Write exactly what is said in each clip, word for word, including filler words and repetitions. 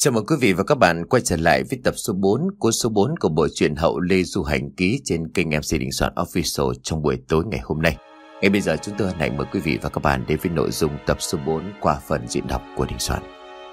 Chào mừng quý vị và các bạn quay trở lại với tập số bốn của số bốn của bộ truyện Hậu Lê Du Hành Ký trên kênh em xê Đình Soạn Official trong buổi tối ngày hôm nay. Ngay bây giờ chúng tôi hân hạnh mời quý vị và các bạn đến với nội dung tập số bốn qua phần diễn đọc của Đình Soạn.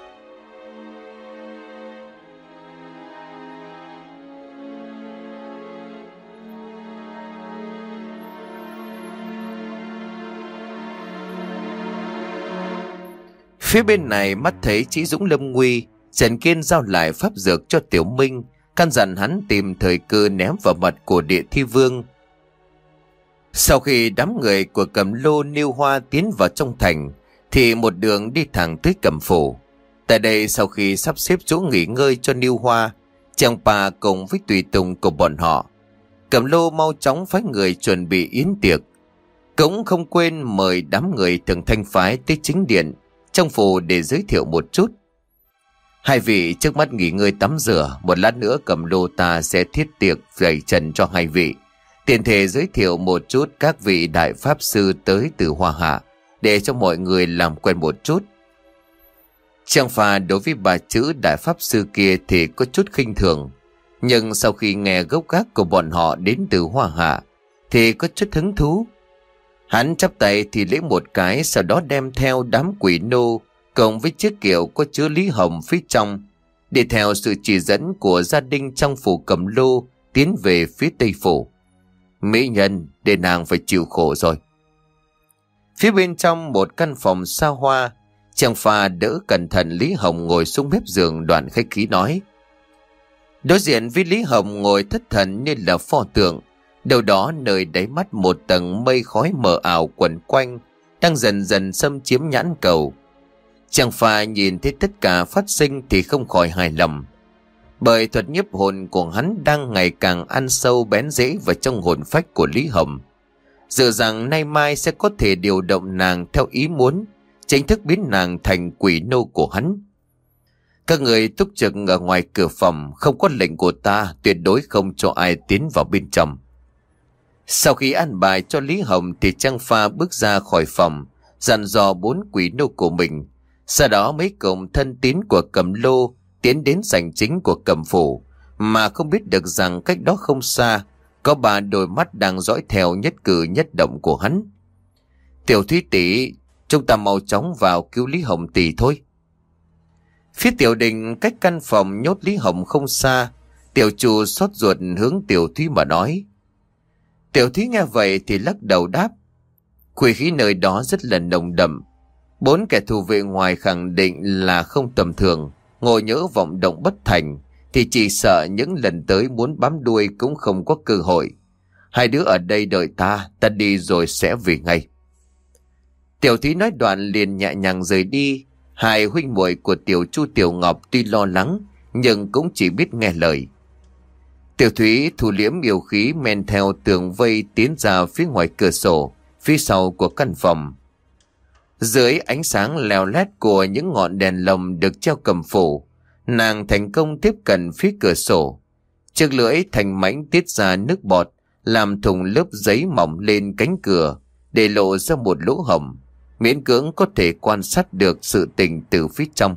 Phía bên này mắt thấy Chí Dũng lâm nguy, Trần Kiên giao lại pháp dược cho Tiểu Minh, căn dặn hắn tìm thời cơ ném vào mặt của Địa Thi Vương. Sau khi đám người của Cẩm Lô Niêu Hoa tiến vào trong thành, thì một đường đi thẳng tới Cẩm Phủ. Tại đây, sau khi sắp xếp chỗ nghỉ ngơi cho Niêu Hoa, Trang Pa cùng với tùy tùng của bọn họ, Cẩm Lô mau chóng phái người chuẩn bị yến tiệc, cũng không quên mời đám người Thường Thanh phái tới chính điện trong phủ để giới thiệu một chút. Hai vị trước mắt nghỉ ngơi tắm rửa, một lát nữa Cẩm Lô ta sẽ thiết tiệc vẩy trần cho hai vị. Tiện thể giới thiệu một chút các vị đại pháp sư tới từ Hoa Hạ, để cho mọi người làm quen một chút. Trang Pha đối với bà chữ đại pháp sư kia thì có chút khinh thường, nhưng sau khi nghe gốc gác của bọn họ đến từ Hoa Hạ thì có chút hứng thú. Hắn chắp tay thì lễ một cái, sau đó đem theo đám quỷ nô cộng với chiếc kiệu có chứa Lý Hồng phía trong, đi theo sự chỉ dẫn của gia đình trong phủ Cẩm Lô tiến về phía tây phủ. Mỹ nhân, để nàng phải chịu khổ rồi. Phía bên trong một căn phòng xa hoa, Trang Pha đỡ cẩn thận Lý Hồng ngồi xuống mép giường, đoạn khách khí nói. Đối diện với Lý Hồng ngồi thất thần như là pho tượng, đâu đó nơi đáy mắt một tầng mây khói mờ ảo quẩn quanh, đang dần dần xâm chiếm nhãn cầu. Trang Pha nhìn thấy tất cả phát sinh thì không khỏi hài lòng, bởi thuật nhiếp hồn của hắn đang ngày càng ăn sâu bén rễ vào trong hồn phách của Lý Hồng. Dự rằng nay mai sẽ có thể điều động nàng theo ý muốn, chính thức biến nàng thành quỷ nô của hắn. Các người túc trực ở ngoài cửa phòng, không có lệnh của ta tuyệt đối không cho ai tiến vào bên trong. Sau khi an bài cho Lý Hồng thì Trang Pha bước ra khỏi phòng, dặn dò bốn quỷ nô của mình. Sau đó mấy cộng thân tín của Cẩm Lô tiến đến sảnh chính của Cẩm Phủ, mà không biết được rằng cách đó không xa có ba đôi mắt đang dõi theo nhất cử nhất động của hắn. Tiểu Thúy tỷ, chúng ta mau chóng vào cứu Lý Hồng tỷ thôi. Phía Tiểu Đình cách căn phòng nhốt Lý Hồng không xa, Tiểu Chủ xót ruột hướng Tiểu Thúy mà nói. Tiểu Thúy nghe vậy thì lắc đầu đáp. Quỷ khí nơi đó rất là nồng đậm. Bốn kẻ thù vệ ngoài khẳng định là không tầm thường, ngồi nhỡ vọng động bất thành thì chỉ sợ những lần tới muốn bám đuôi cũng không có cơ hội. Hai đứa ở đây đợi ta, ta đi rồi sẽ về ngay. Tiểu Thúy nói đoạn liền nhẹ nhàng rời đi. Hai huynh muội của Tiểu Chu Tiểu Ngọc tuy lo lắng nhưng cũng chỉ biết nghe lời. Tiểu Thúy thu liễm yêu khí men theo tường vây tiến ra phía ngoài cửa sổ, phía sau của căn phòng. Dưới ánh sáng leo lét của những ngọn đèn lồng được treo cầm phủ, nàng thành công tiếp cận phía cửa sổ. Chiếc lưỡi thành mảnh tiết ra nước bọt, làm thùng lớp giấy mỏng lên cánh cửa, để lộ ra một lỗ hổng, miễn cưỡng có thể quan sát được sự tình từ phía trong.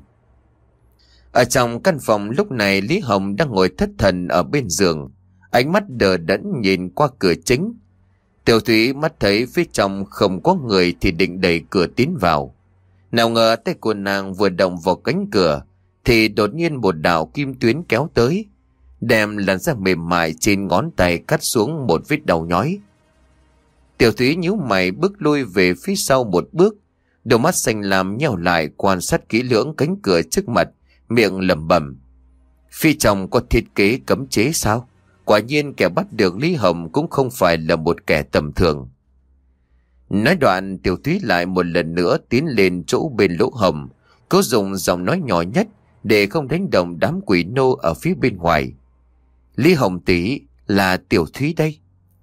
Ở trong căn phòng lúc này, Lý Hồng đang ngồi thất thần ở bên giường, ánh mắt đờ đẫn nhìn qua cửa chính. Tiểu Thúy mắt thấy phía trong không có người thì định đẩy cửa tiến vào. Nào ngờ tay của nàng vừa động vào cánh cửa thì đột nhiên một đạo kim tuyến kéo tới, đem làn da mềm mại trên ngón tay cắt xuống một vết đau nhói. Tiểu Thúy nhíu mày bước lui về phía sau một bước, đôi mắt xanh lam nheo lại quan sát kỹ lưỡng cánh cửa trước mặt, miệng lẩm bẩm. Phía trong có thiết kế cấm chế sao? Quả nhiên kẻ bắt được Lý Hồng cũng không phải là một kẻ tầm thường. Nói đoạn, Tiểu Thúy lại một lần nữa tiến lên chỗ bên lỗ hổng, cố dùng giọng nói nhỏ nhất để không đánh động đám quỷ nô ở phía bên ngoài. Lý Hồng tỷ, là Tiểu Thúy đây.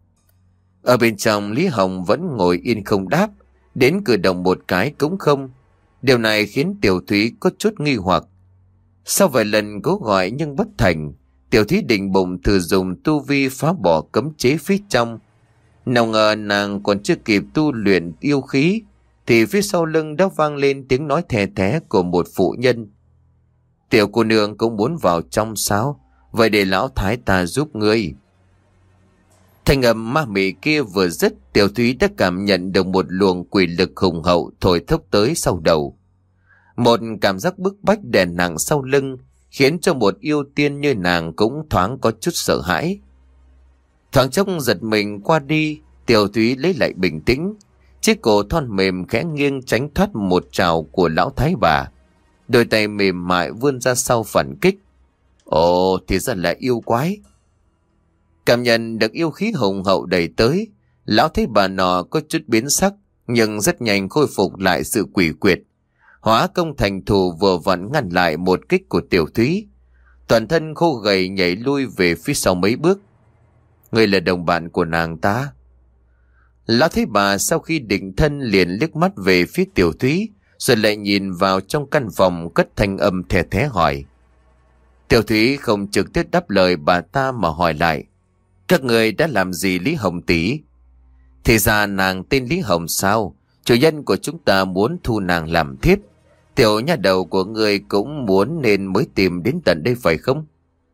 Ở bên trong, Lý Hồng vẫn ngồi yên không đáp, đến cử động một cái cũng không. Điều này khiến Tiểu Thúy có chút nghi hoặc. Sau vài lần cố gọi nhưng bất thành, Tiểu Thúy định bụng thử dùng tu vi phá bỏ cấm chế phía trong. Nào ngờ nàng còn chưa kịp tu luyện yêu khí thì phía sau lưng đã vang lên tiếng nói thè thé của một phụ nhân. Tiểu cô nương cũng muốn vào trong sao? Vậy để lão thái ta giúp ngươi. Thanh âm ma mị kia vừa dứt, Tiểu Thúy đã cảm nhận được một luồng quỷ lực hùng hậu thổi thốc tới sau đầu. Một cảm giác bức bách đè nặng sau lưng, khiến cho một yêu tiên như nàng cũng thoáng có chút sợ hãi. Thoáng chốc giật mình qua đi, Tiểu Thúy lấy lại bình tĩnh, chiếc cổ thon mềm khẽ nghiêng tránh thoát một trào của lão thái bà. Đôi tay mềm mại vươn ra sau phản kích. Ồ, thì ra là yêu quái. Cảm nhận được yêu khí hùng hậu đẩy tới, lão thấy bà nọ có chút biến sắc, nhưng rất nhanh khôi phục lại sự quỷ quyệt. Hóa công thành thù vừa vặn ngăn lại một kích của Tiểu Thúy. Toàn thân khô gầy nhảy lui về phía sau mấy bước. Người là đồng bạn của nàng ta. Lão thấy bà sau khi định thân liền liếc mắt về phía Tiểu Thúy, rồi lại nhìn vào trong căn phòng cất thanh âm thè thé hỏi. Tiểu Thúy không trực tiếp đáp lời bà ta mà hỏi lại. Các người đã làm gì Lý Hồng tỷ? Thì ra nàng tên Lý Hồng sao? Chủ nhân của chúng ta muốn thu nàng làm thiếp. Tiểu nhà đầu của người cũng muốn nên mới tìm đến tận đây phải không?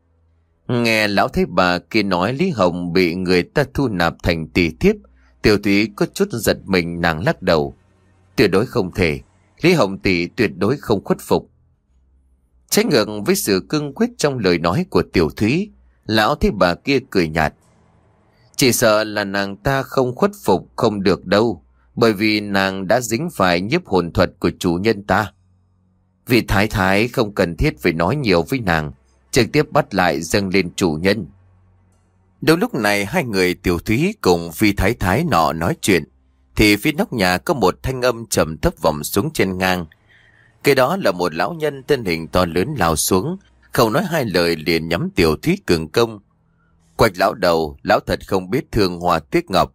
Nghe lão thấy bà kia nói Lý Hồng bị người ta thu nạp thành tỷ thiếp, Tiểu Thúy có chút giật mình, nàng lắc đầu. Tuyệt đối không thể, Lý Hồng tỷ tuyệt đối không khuất phục. Trái ngược với sự cương quyết trong lời nói của Tiểu Thúy, lão thấy bà kia cười nhạt. Chỉ sợ là nàng ta không khuất phục không được đâu, bởi vì nàng đã dính phải nhiếp hồn thuật của chủ nhân ta. Vì thái thái không cần thiết phải nói nhiều với nàng, trực tiếp bắt lại dâng lên chủ nhân. Đâu lúc này hai người Tiểu Thúy cùng vì thái thái nọ nói chuyện, thì phía nóc nhà có một thanh âm trầm thấp vọng xuống trên ngang. Cái đó là một lão nhân thân hình to lớn lao xuống, không nói hai lời liền nhắm Tiểu Thúy cường công. Quạch lão đầu, lão thật không biết thương Hoa Tuyết Ngọc.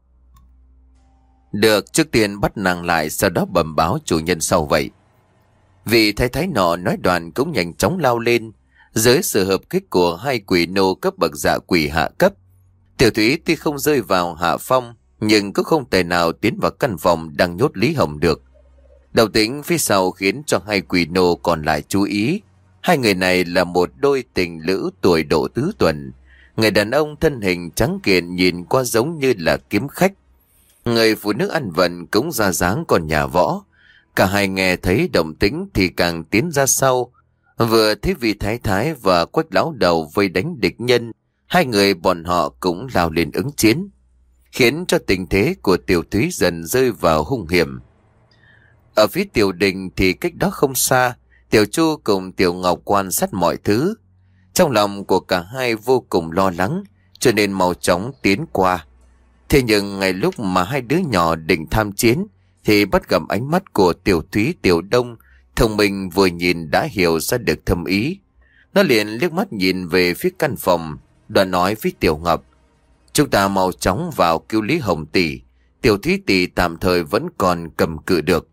Được, trước tiên bắt nàng lại, sau đó bẩm báo chủ nhân sau vậy. Vị thái thái nọ nói đoạn cũng nhanh chóng lao lên. Dưới sự hợp kích của hai quỷ nô cấp bậc dạ quỷ hạ cấp, Tiểu Thúy tuy không rơi vào hạ phong, nhưng cũng không thể nào tiến vào căn phòng đang nhốt Lý Hồng được. Đầu tĩnh phía sau khiến cho hai quỷ nô còn lại chú ý. Hai người này là một đôi tình lữ tuổi độ tứ tuần. Người đàn ông thân hình trắng kiện nhìn qua giống như là kiếm khách. Người phụ nữ ăn vận cũng ra dáng còn nhà võ. Cả hai nghe thấy động tĩnh thì càng tiến ra sau. Vừa thấy vị thái thái và Quách lão đầu vây đánh địch nhân, hai người bọn họ cũng lao lên ứng chiến, khiến cho tình thế của Tiểu Thúy dần rơi vào hung hiểm. Ở phía Tiểu Đình thì cách đó không xa, Tiểu Chu cùng Tiểu Ngọc quan sát mọi thứ. Trong lòng của cả hai vô cùng lo lắng, cho nên mau chóng tiến qua. Thế nhưng ngay lúc mà hai đứa nhỏ định tham chiến, thì bắt gặp ánh mắt của Tiểu Thúy Tiểu Đông. Thông minh vừa nhìn đã hiểu ra được thâm ý. Nó liền liếc mắt nhìn về phía căn phòng, đoạn nói với Tiểu Ngọc. Chúng ta mau chóng vào cứu Lý Hồng tỷ. Tiểu Thúy tỷ tạm thời vẫn còn cầm cự được.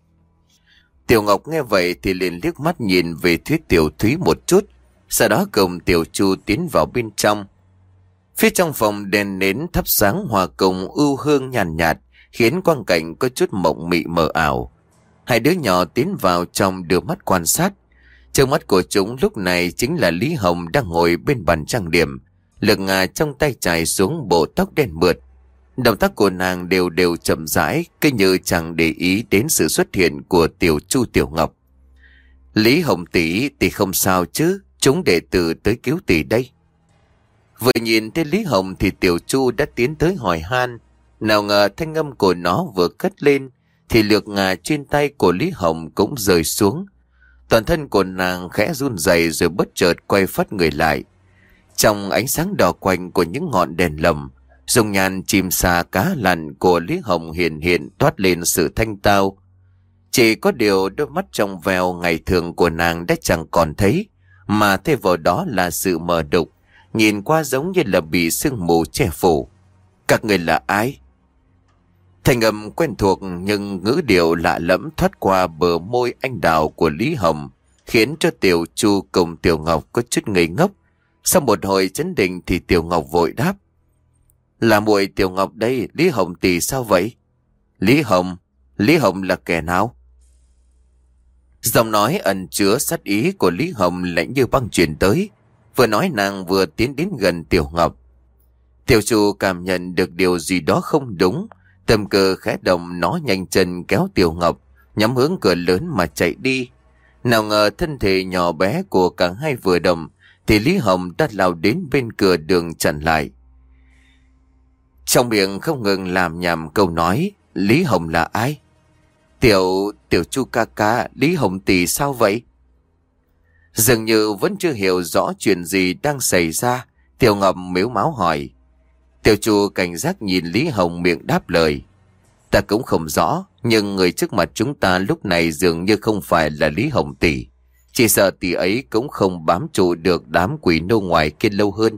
Tiểu Ngọc nghe vậy thì liền liếc mắt nhìn về phía Tiểu Thúy một chút, sau đó cùng Tiểu Chu tiến vào bên trong. Phía trong phòng đèn nến thắp sáng hòa cùng ưu hương nhàn nhạt, nhạt, khiến quang cảnh có chút mộng mị mờ ảo. Hai đứa nhỏ tiến vào trong đưa mắt quan sát. Trước mắt của chúng lúc này chính là Lý Hồng đang ngồi bên bàn trang điểm, lực ngà trong tay chải xuống bộ tóc đen mượt. Động tác của nàng đều đều chậm rãi, cứ như chẳng để ý đến sự xuất hiện của Tiểu Chu Tiểu Ngọc. Lý Hồng tỷ thì không sao chứ, chúng đệ tử tới cứu tỷ đây. Vừa nhìn thấy Lý Hồng thì Tiểu Chu đã tiến tới hỏi han. Nào ngờ thanh âm của nó vừa cất lên thì lược ngà trên tay của Lý Hồng cũng rơi xuống. Toàn thân của nàng khẽ run rẩy rồi bất chợt quay phát người lại. Trong ánh sáng đỏ quanh của những ngọn đèn lồng, dung nhan chim sa cá lặn của Lý Hồng hiện hiện toát lên sự thanh tao. Chỉ có điều đôi mắt trong veo ngày thường của nàng đã chẳng còn thấy, mà thay vào đó là sự mờ đục, nhìn qua giống như là bị sương mù che phủ. Các người là ai? Thành âm quen thuộc nhưng ngữ điệu lạ lẫm thoát qua bờ môi anh đào của Lý Hồng, khiến cho Tiểu Chu cùng Tiểu Ngọc có chút ngây ngốc. Sau một hồi chấn định thì Tiểu Ngọc vội đáp. Là muội Tiểu Ngọc đây, Lý Hồng tỷ sao vậy? Lý Hồng? Lý Hồng là kẻ nào? Giọng nói ẩn chứa sát ý của Lý Hồng lạnh như băng truyền tới. Vừa nói nàng vừa tiến đến gần Tiểu Ngọc. Tiểu Chu cảm nhận được điều gì đó không đúng. Tâm cơ khẽ động, nó nhanh chân kéo Tiểu Ngọc nhắm hướng cửa lớn mà chạy đi. Nào ngờ thân thể nhỏ bé của cả hai vừa động thì Lý Hồng đã lao đến bên cửa đường chặn lại. Trong miệng không ngừng làm nhảm câu nói. Lý Hồng là ai? Tiểu, tiểu Chu ca ca, Lý Hồng tỷ sao vậy? Dường như vẫn chưa hiểu rõ chuyện gì đang xảy ra. Tiểu Ngọc mếu máo hỏi. Tiểu Chu cảnh giác nhìn Lý Hồng, miệng đáp lời. Ta cũng không rõ, nhưng người trước mặt chúng ta lúc này dường như không phải là Lý Hồng tỷ. Chỉ sợ tỷ ấy cũng không bám trụ được đám quỷ nô ngoài kia lâu hơn.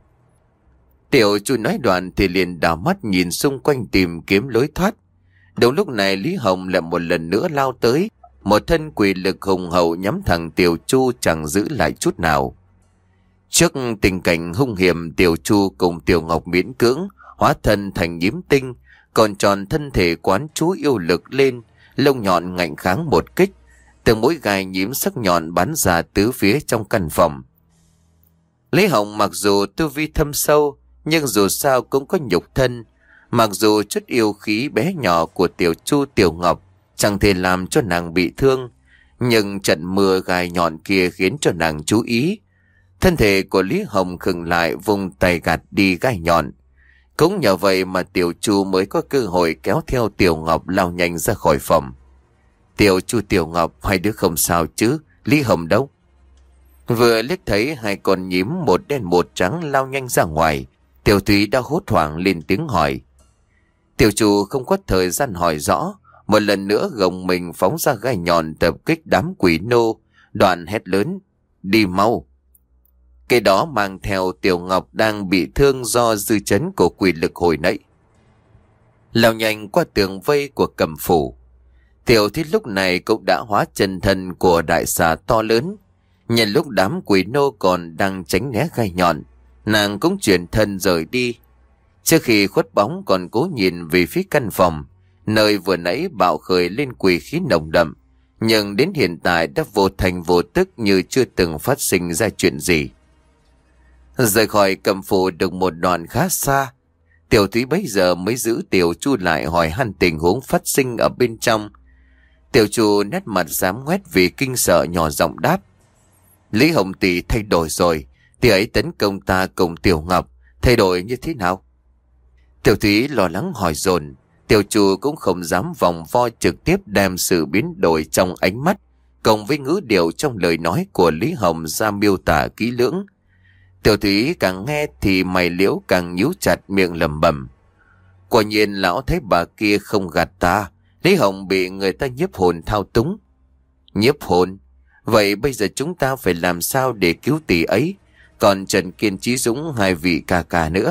Tiểu Chu nói đoạn thì liền đảo mắt nhìn xung quanh tìm kiếm lối thoát. Đúng lúc này Lý Hồng lại một lần nữa lao tới. Một thân quỷ lực hùng hậu nhắm thẳng Tiểu Chu chẳng giữ lại chút nào. Trước tình cảnh hung hiểm, Tiểu Chu cùng Tiểu Ngọc miễn cưỡng hóa thân thành nhím tinh, còn tròn thân thể quán chú yêu lực lên, lông nhọn ngạnh kháng một kích. Từng mũi gai nhím sắc nhọn bắn ra tứ phía trong căn phòng. Lý Hồng mặc dù tu vi thâm sâu, nhưng dù sao cũng có nhục thân. Mặc dù chút yêu khí bé nhỏ của Tiểu Chu Tiểu Ngọc chẳng thể làm cho nàng bị thương, nhưng trận mưa gai nhọn kia khiến cho nàng chú ý. Thân thể của Lý Hồng khựng lại, vùng tay gạt đi gai nhọn. Cũng nhờ vậy mà Tiểu Chu mới có cơ hội kéo theo Tiểu Ngọc lao nhanh ra khỏi phòng. Tiểu Chu Tiểu Ngọc, hai đứa không sao chứ? Lý Hồng đâu? Vừa liếc thấy hai con nhím một đen một trắng lao nhanh ra ngoài, Tiểu Thúy đã hốt hoảng lên tiếng hỏi. Tiểu Chu không có thời gian hỏi rõ, một lần nữa gồng mình phóng ra gai nhọn tập kích đám quỷ nô, đoạn hét lớn. Đi mau! Cái đó mang theo Tiểu Ngọc đang bị thương do dư chấn của quỷ lực hồi nãy. Lao nhanh qua tường vây của Cẩm phủ. Tiểu Thúy lúc này cũng đã hóa chân thân của đại xà to lớn. Nhân lúc đám quỷ nô còn đang tránh né gai nhọn, nàng cũng chuyển thân rời đi. Trước khi khuất bóng còn cố nhìn về phía căn phòng, nơi vừa nãy bạo khởi lên quỷ khí nồng đậm, nhưng đến hiện tại đã vô thành vô tức như chưa từng phát sinh ra chuyện gì. Rời khỏi Cẩm phủ được một đoạn khá xa, Tiểu Thúy bấy giờ mới giữ Tiểu Chu lại hỏi han tình huống phát sinh ở bên trong. Tiểu Chu nét mặt dám ngoét vì kinh sợ, nhỏ giọng đáp. Lý Hồng tỷ thay đổi rồi, tỷ ấy tấn công ta cùng Tiểu Ngọc, thay đổi như thế nào? Tiểu Thúy lo lắng hỏi dồn. Tiểu Chu cũng không dám vòng vo, trực tiếp đem sự biến đổi trong ánh mắt cộng với ngữ điệu trong lời nói của Lý Hồng ra miêu tả kỹ lưỡng. Tiểu Thúy càng nghe thì mày liễu càng nhíu chặt, miệng lẩm bẩm. Quả nhiên lão thấy bà kia không gạt ta, Lý Hồng bị người ta nhiếp hồn thao túng. Nhiếp hồn? Vậy bây giờ chúng ta phải làm sao để cứu tỷ ấy? Còn Trần Kiên, Chí Dũng, hai vị ca ca nữa.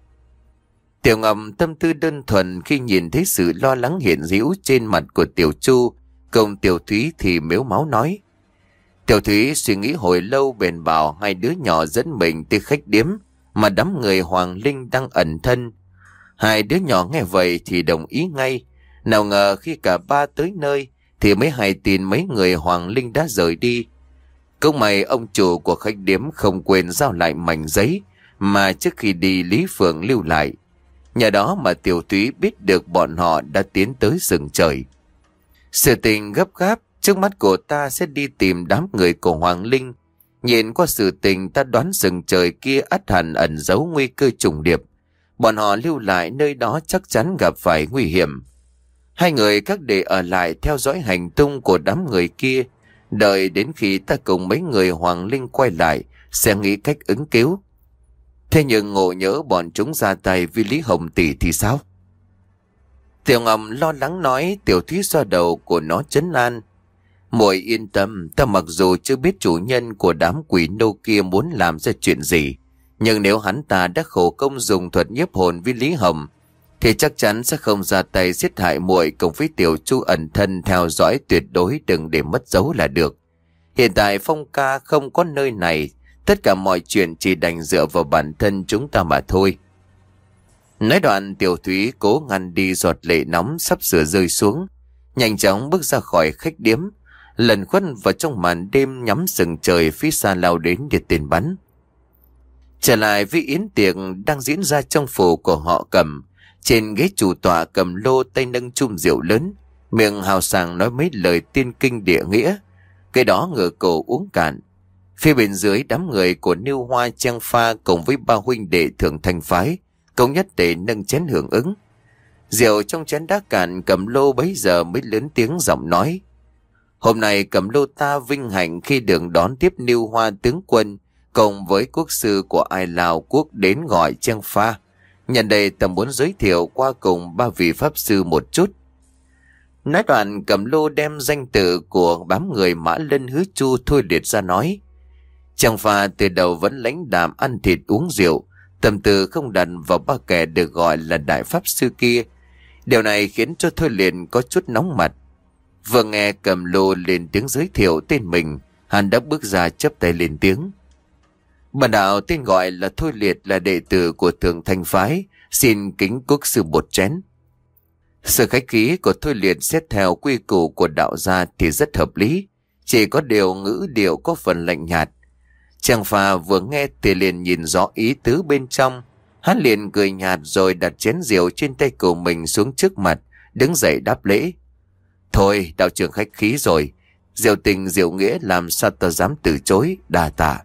Tiểu Ngọc tâm tư đơn thuần khi nhìn thấy sự lo lắng hiện hữu trên mặt của Tiểu Chu cùng Tiểu Thúy thì mếu máu nói. Tiểu Thúy suy nghĩ hồi lâu bèn bảo hai đứa nhỏ dẫn mình tới khách điếm mà đám người Hoàng Linh đang ẩn thân. Hai đứa nhỏ nghe vậy thì đồng ý ngay. Nào ngờ khi cả ba tới nơi thì mới hay tin mấy người Hoàng Linh đã rời đi. Cũng may ông chủ của khách điếm không quên giao lại mảnh giấy mà trước khi đi Lý Phượng lưu lại. Nhờ đó mà Tiểu Thúy biết được bọn họ đã tiến tới rừng trời. Sự tình gấp gáp, trước mắt của ta sẽ đi tìm đám người của Hoàng Linh. Nhìn qua sự tình ta đoán rừng trời kia ắt hẳn ẩn giấu nguy cơ trùng điệp. Bọn họ lưu lại nơi đó chắc chắn gặp phải nguy hiểm. Hai người các đệ ở lại theo dõi hành tung của đám người kia. Đợi đến khi ta cùng mấy người Hoàng Linh quay lại sẽ nghĩ cách ứng cứu. Thế nhưng ngộ nhỡ bọn chúng ra tay với Lý Hồng tỷ thì sao? Tiểu Ngọc lo lắng nói. Tiểu Thúy xoa đầu của nó trấn an. Muội yên tâm, ta mặc dù chưa biết chủ nhân của đám quỷ nô kia muốn làm ra chuyện gì, nhưng nếu hắn ta đã khổ công dùng thuật nhiếp hồn với Lý Hồng thì chắc chắn sẽ không ra tay giết hại muội cùng với Tiểu Chu ẩn thân theo dõi, tuyệt đối đừng để mất dấu là được. Hiện tại Phong ca không có nơi này, tất cả mọi chuyện chỉ đành dựa vào bản thân chúng ta mà thôi. Nói đoạn Tiểu Thúy cố ngăn đi giọt lệ nóng sắp sửa rơi xuống, nhanh chóng bước ra khỏi khách điếm. lẩn khuất vào trong màn đêm, nhắm sừng trời phía xa lao đến để tiền bắn. Trở lại với yến tiệc đang diễn ra trong phủ của họ Cầm. Trên ghế chủ tọa, Cầm Lô tay nâng chum rượu lớn, miệng hào sảng nói mấy lời tiên kinh địa nghĩa, cái đó ngửa cổ uống cạn. Phía bên dưới, đám người của Niêu Hoa Trang Pha cùng với ba huynh đệ Thượng Thanh phái cũng nhất tề nâng chén hưởng ứng. Rượu trong chén đã cạn, Cầm Lô bấy giờ mới lớn tiếng giọng nói: hôm nay Cầm Lô ta vinh hạnh khi được đón tiếp Niêu Hoa tướng quân cùng với quốc sư của Ai Lao quốc đến gọi Trang Pha. Nhân đây ta muốn giới thiệu qua cùng ba vị pháp sư một chút. Nói đoạn, Cầm Lô đem danh tự của bám người Mã Lân Hứa Chu thôi liệt ra nói. Trang Pha từ đầu vẫn lãnh đạm ăn thịt uống rượu, tâm tư không đặt vào ba kẻ được gọi là đại pháp sư kia. Điều này khiến cho Thôi Liệt có chút nóng mặt. Vừa nghe Cầm Lô lên tiếng giới thiệu tên mình, hắn đã bước ra chắp tay lên tiếng: bản đạo tên gọi là Thôi Liệt, là đệ tử của Thượng Thanh phái, xin kính quốc sư một chén. Sự khách khí của Thôi Liệt xét theo quy củ của đạo gia thì rất hợp lý, chỉ có điều ngữ điệu có phần lạnh nhạt. Trang Pha vừa nghe thì liền nhìn rõ ý tứ bên trong. Hắn liền cười nhạt rồi đặt chén rượu trên tay của mình xuống trước mặt, đứng dậy đáp lễ: thôi, đạo trưởng khách khí rồi, rượu tình rượu nghĩa làm sao ta dám từ chối, đa tạ.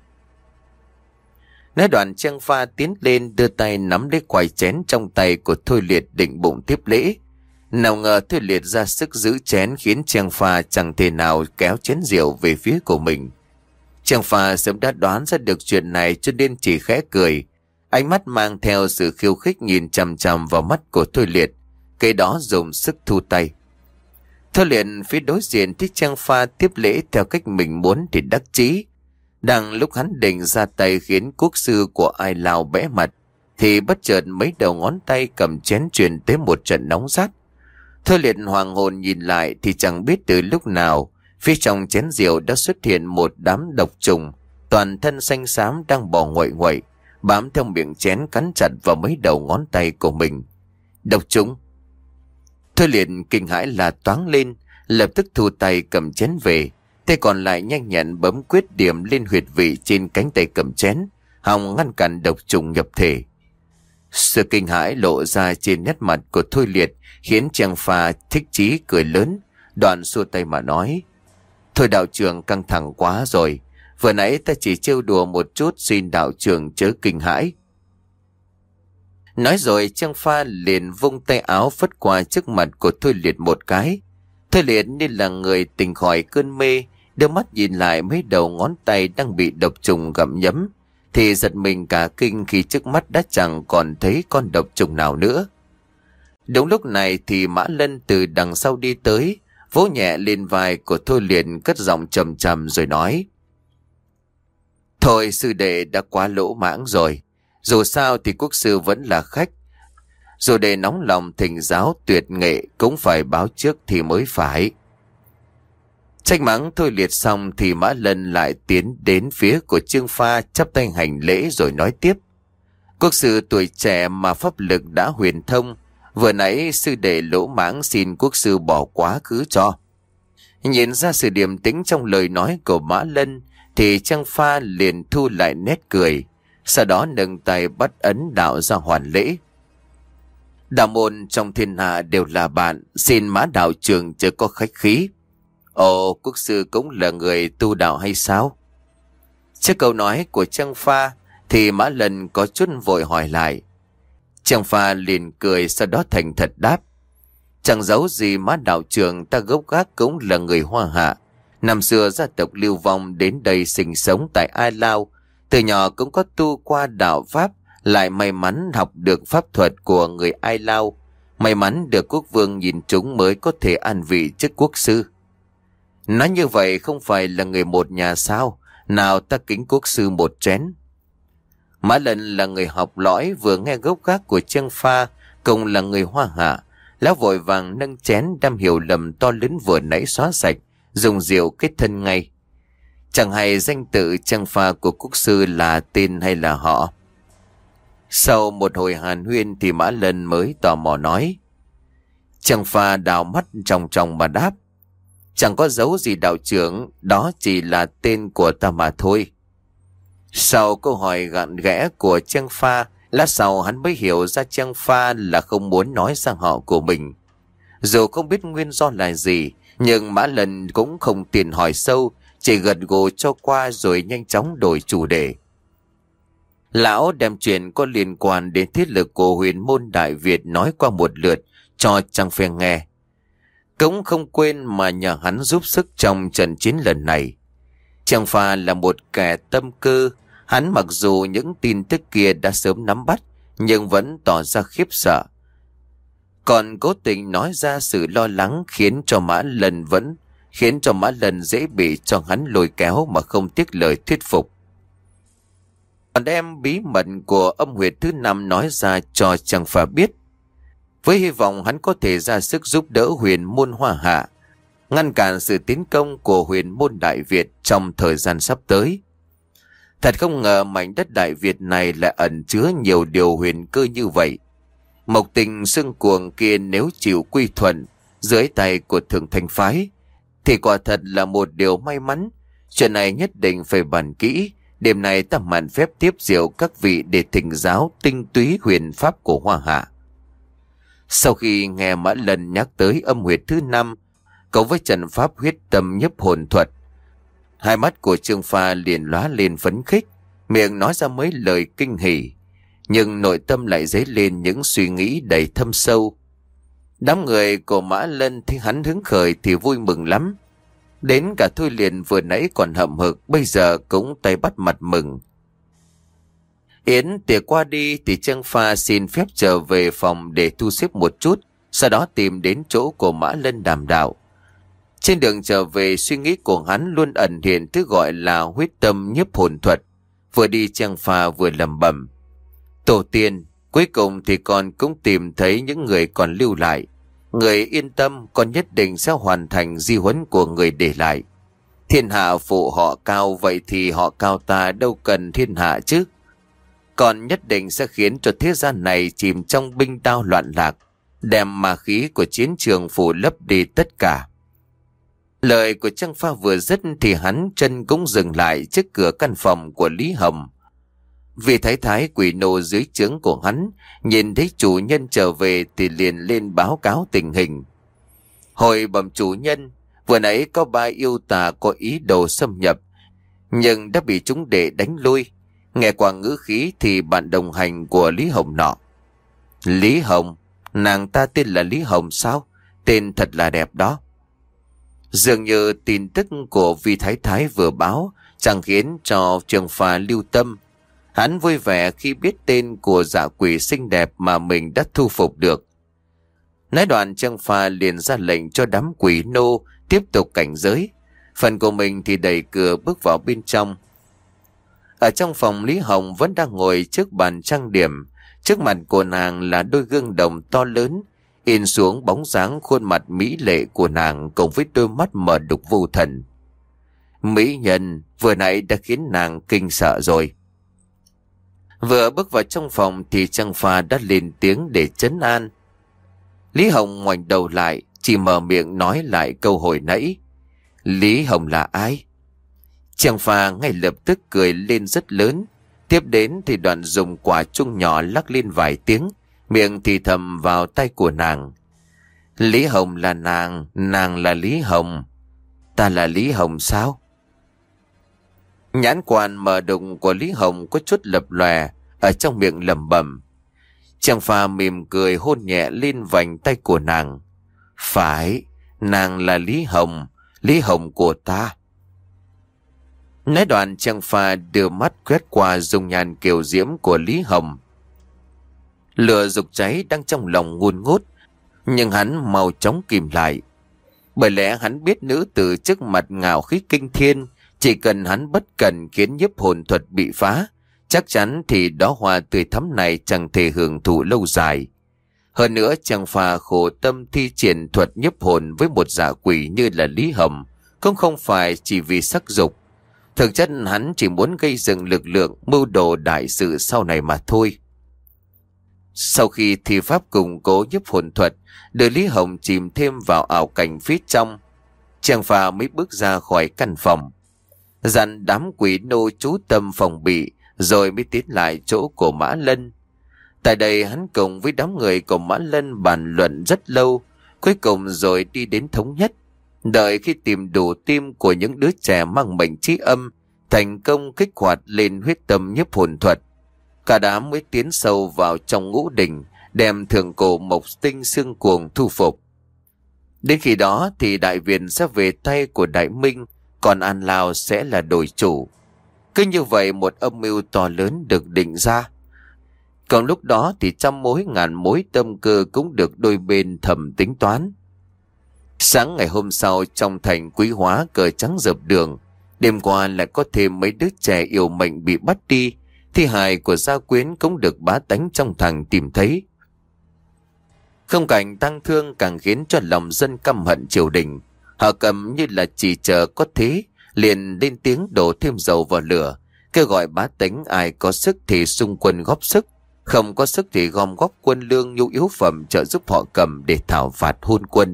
Nói đoạn, Trang Pha tiến lên đưa tay nắm lấy quai chén trong tay của Thôi Liệt định bụng tiếp lễ. Nào ngờ Thôi Liệt ra sức giữ chén khiến Trang Pha chẳng thể nào kéo chén rượu về phía của mình. Trang Pha sớm đã đoán ra được chuyện này cho nên chỉ khẽ cười, ánh mắt mang theo sự khiêu khích nhìn chằm chằm vào mắt của Thôi Liệt, cái đó dùng sức thu tay. Thôi Liệt phía đối diện thấy Trang Pha tiếp lễ theo cách mình muốn thì đắc chí. Đang lúc hắn định ra tay khiến quốc sư của Ai Lao bẽ mặt, thì bất chợt mấy đầu ngón tay cầm chén truyền tới một trận nóng rát. Thôi Liệt hoàng hồn nhìn lại thì chẳng biết từ lúc nào phía trong chén rượu đã xuất hiện một đám độc trùng, toàn thân xanh xám đang bò nguậy nguậy, bám theo miệng chén cắn chặt vào mấy đầu ngón tay của mình. Độc trùng! Thôi Liệt kinh hãi là toáng lên, lập tức thu tay cầm chén về, tay còn lại nhanh nhẹn bấm quyết điểm lên huyệt vị trên cánh tay cầm chén, hòng ngăn cản độc trùng nhập thể. Sự kinh hãi lộ ra trên nét mặt của Thôi Liệt khiến Trang Pha thích chí cười lớn, đoạn xua tay mà nói: thôi đạo trưởng căng thẳng quá rồi, vừa nãy ta chỉ trêu đùa một chút, xin đạo trưởng chớ kinh hãi. Nói rồi Trang Pha liền vung tay áo phất qua trước mặt của Thôi Liệt một cái. Thôi Liệt như là người tỉnh khỏi cơn mê, đưa mắt nhìn lại mấy đầu ngón tay đang bị độc trùng gặm nhấm, thì giật mình cả kinh khi trước mắt đã chẳng còn thấy con độc trùng nào nữa. Đúng lúc này thì Mã Lân từ đằng sau đi tới, vỗ nhẹ lên vai của Thôi Liệt, cất giọng trầm trầm rồi nói: thôi sư đệ đã quá lỗ mãng rồi, dù sao thì quốc sư vẫn là khách, dù để nóng lòng thỉnh giáo tuyệt nghệ cũng phải báo trước thì mới phải. Trách mắng Thôi Liệt xong thì Mã Lân lại tiến đến phía của Trương Pha, chắp tay hành lễ rồi nói tiếp: quốc sư tuổi trẻ mà pháp lực đã huyền thông, vừa nãy sư đệ lỗ mãng, xin quốc sư bỏ quá khứ cho. Nhìn ra sự điềm tĩnh trong lời nói của Mã Lân thì Trang Pha liền thu lại nét cười, sau đó nâng tay bắt ấn đạo ra hoàn lễ: đạo môn trong thiên hạ đều là bạn, xin Mã đạo trưởng chớ có khách khí. Ồ, quốc sư cũng là người tu đạo hay sao? Trước câu nói của Trang Pha thì Mã Lân có chút vội hỏi lại. Trang Pha liền cười, sau đó thành thật đáp: chẳng giấu gì Mã đạo trưởng, ta gốc gác cũng là người Hoa Hạ. Năm xưa gia tộc Lưu Vong đến đây sinh sống tại Ai Lao, từ nhỏ cũng có tu qua đạo pháp, lại may mắn học được pháp thuật của người Ai Lao, may mắn được quốc vương nhìn trúng mới có thể an vị chức quốc sư. Nói như vậy không phải là người một nhà sao? Nào ta kính quốc sư một chén. Mã Lân là người học lõi, vừa nghe gốc gác của Trang Pha cùng là người Hoa Hạ, lão vội vàng nâng chén đem hiểu lầm to lớn vừa nãy xóa sạch, dùng rượu kết thân ngay. Chẳng hay danh tự Trang Pha của quốc sư là tên hay là họ. Sau một hồi hàn huyên thì Mã Lân mới tò mò nói. Trang Pha đào mắt tròng tròng mà đáp: Chẳng có dấu gì đạo trưởng, đó chỉ là tên của ta mà thôi. Sau câu hỏi gạn ghẽ của Trang Pha, lát sau hắn mới hiểu ra Trang Pha là không muốn nói sang họ của mình. Dù không biết nguyên do là gì, nhưng Mã Lân cũng không tiền hỏi sâu, chỉ gật gù cho qua rồi nhanh chóng đổi chủ đề. Lão đem chuyện có liên quan đến thiết lực của huyền môn Đại Việt nói qua một lượt cho Trang Pha nghe. Cũng không quên mà nhờ hắn giúp sức trong trận chiến lần này. Trang Pha là một kẻ tâm cơ, hắn mặc dù những tin tức kia đã sớm nắm bắt, nhưng vẫn tỏ ra khiếp sợ. Còn cố tình nói ra sự lo lắng khiến cho Mã Lân vẫn khiến cho Mã Lân dễ bị cho hắn lôi kéo mà không tiếc lời thuyết phục. Còn đem bí mật của âm huyệt thứ năm nói ra cho Trang Pha biết, với hy vọng hắn có thể ra sức giúp đỡ huyền môn Hoa Hạ, ngăn cản sự tiến công của huyền môn Đại Việt trong thời gian sắp tới. Thật không ngờ mảnh đất Đại Việt này lại ẩn chứa nhiều điều huyền cơ như vậy. Mộc Tình xưng cuồng kia nếu chịu quy thuận dưới tay của Thượng Thanh Phái thì quả thật là một điều may mắn. Chuyện này nhất định phải bàn kỹ. Đêm nay ta màn phép tiếp diệu các vị để thỉnh giáo tinh túy huyền pháp của Hoa Hạ. Sau khi nghe Mã Lân nhắc tới âm huyệt thứ năm cộng với trận pháp huyết tâm nhấp hồn thuật, hai mắt của Trương Pha liền lóa lên phấn khích, miệng nói ra mấy lời kinh hỉ, nhưng nội tâm lại dấy lên những suy nghĩ đầy thâm sâu. Đám người của Mã Lân thấy hắn hứng khởi thì vui mừng lắm. Đến cả Thôi Liền vừa nãy còn hậm hực, bây giờ cũng tay bắt mặt mừng. Yến tiệc qua đi thì Trương Pha xin phép trở về phòng để thu xếp một chút, sau đó tìm đến chỗ của Mã Lân đàm đạo. Trên đường trở về, suy nghĩ của hắn luôn ẩn hiện thứ gọi là huyết tâm nhiếp hồn thuật. Vừa đi Trương Pha vừa lẩm bẩm: tổ tiên, cuối cùng thì con cũng tìm thấy những người còn lưu lại. Người yên tâm, con nhất định sẽ hoàn thành di huấn của người để lại. Thiên hạ phụ họ Cao, vậy thì họ Cao ta đâu cần thiên hạ chứ. Con nhất định sẽ khiến cho thế gian này chìm trong binh đao loạn lạc, đem ma khí của chiến trường phủ lấp đi tất cả. Lời của Trang Pha vừa dứt thì hắn chân cũng dừng lại trước cửa căn phòng của Lý Hồng. Vì thái thái quỷ nô dưới trướng của hắn nhìn thấy chủ nhân trở về thì liền lên báo cáo tình hình. Hồi bẩm chủ nhân, vừa nãy có ba yêu tà có ý đồ xâm nhập, nhưng đã bị chúng đệ đánh lui. Nghe qua ngữ khí thì bạn đồng hành của Lý Hồng nọ. Lý Hồng? Nàng ta tên là Lý Hồng sao? Tên thật là đẹp đó. Dường như tin tức của vị thái thái vừa báo chẳng khiến cho Trương Pha lưu tâm. Hắn vui vẻ khi biết tên của dã quỷ xinh đẹp mà mình đã thu phục được. Nói đoạn, Trương Pha liền ra lệnh cho đám quỷ nô tiếp tục cảnh giới. Phần của mình thì đẩy cửa bước vào bên trong. Ở trong phòng, Lý Hồng vẫn đang ngồi trước bàn trang điểm. Trước mặt của nàng là đôi gương đồng to lớn, in xuống bóng dáng khuôn mặt mỹ lệ của nàng cùng với đôi mắt mở đục vô thần. Mỹ nhân vừa nãy đã khiến nàng kinh sợ rồi. Vừa bước vào trong phòng thì Trang Pha đã lên tiếng để trấn an. Lý Hồng ngoảnh đầu lại, chỉ mở miệng nói lại câu hồi nãy. Lý Hồng là ai? Trang Pha ngay lập tức cười lên rất lớn. Tiếp đến thì đoạn dùng quả chuông nhỏ lắc lên vài tiếng, miệng thì thầm vào tay của nàng. Lý Hồng là nàng, nàng là Lý Hồng. Ta là Lý Hồng sao? Nhãn quan mở đụng của Lý Hồng có chút lập lòe, ở trong miệng lẩm bẩm. Trang Pha mỉm cười hôn nhẹ lên vành tay của nàng. Phải, nàng là Lý Hồng, Lý Hồng của ta. Nói đoạn, Trang Pha đưa mắt quét qua dung nhan kiều diễm của Lý Hồng. Lửa dục cháy đang trong lòng ngùn ngút, nhưng hắn mau chóng kìm lại. Bởi lẽ hắn biết nữ tử trước mặt ngạo khí kinh thiên, chỉ cần hắn bất cẩn khiến nhiếp hồn thuật bị phá, chắc chắn thì đóa hoa tươi thắm này chẳng thể hưởng thụ lâu dài. Hơn nữa, Trang Pha khổ tâm thi triển thuật nhiếp hồn với một dã quỷ như là Lý Hồng cũng không phải chỉ vì sắc dục. Thực chất hắn chỉ muốn gây dựng lực lượng mưu đồ đại sự sau này mà thôi. Sau khi thi pháp củng cố nhiếp hồn thuật, đưa Lý Hồng chìm thêm vào ảo cảnh phía trong, Chàng Phà mới bước ra khỏi căn phòng, dặn đám quỷ nô chú tâm phòng bị, rồi mới tiến lại chỗ của Mã Lân. Tại đây hắn cùng với đám người của Mã Lân bàn luận rất lâu, cuối cùng rồi đi đến thống nhất. Đợi khi tìm đủ tim của những đứa trẻ mang mệnh trí âm, thành công kích hoạt lên huyết tâm nhiếp hồn thuật, cả đám mới tiến sâu vào trong ngũ đỉnh, đem thượng cổ mộc tinh xương cuồng thu phục. Đến khi đó thì Đại Việt sẽ về tay của Đại Minh, còn An Lao sẽ là đổi chủ. Cứ như vậy một âm mưu to lớn được định ra. Còn lúc đó thì trăm mối ngàn mối tâm cơ cũng được đôi bên thầm tính toán. Sáng ngày hôm sau, trong thành Quý Hóa cờ trắng dập đường. Đêm qua lại có thêm mấy đứa trẻ yêu mệnh bị bắt đi. Thi hài của gia quyến cũng được bá tánh trong thành tìm thấy. Không cảnh tang thương càng khiến cho lòng dân căm hận triều đình. Họ Cầm như là chỉ chờ có thế, liền lên tiếng đổ thêm dầu vào lửa, kêu gọi bá tánh ai có sức thì xung quân góp sức, không có sức thì gom góp quân lương nhu yếu phẩm trợ giúp họ Cầm để thảo phạt hôn quân.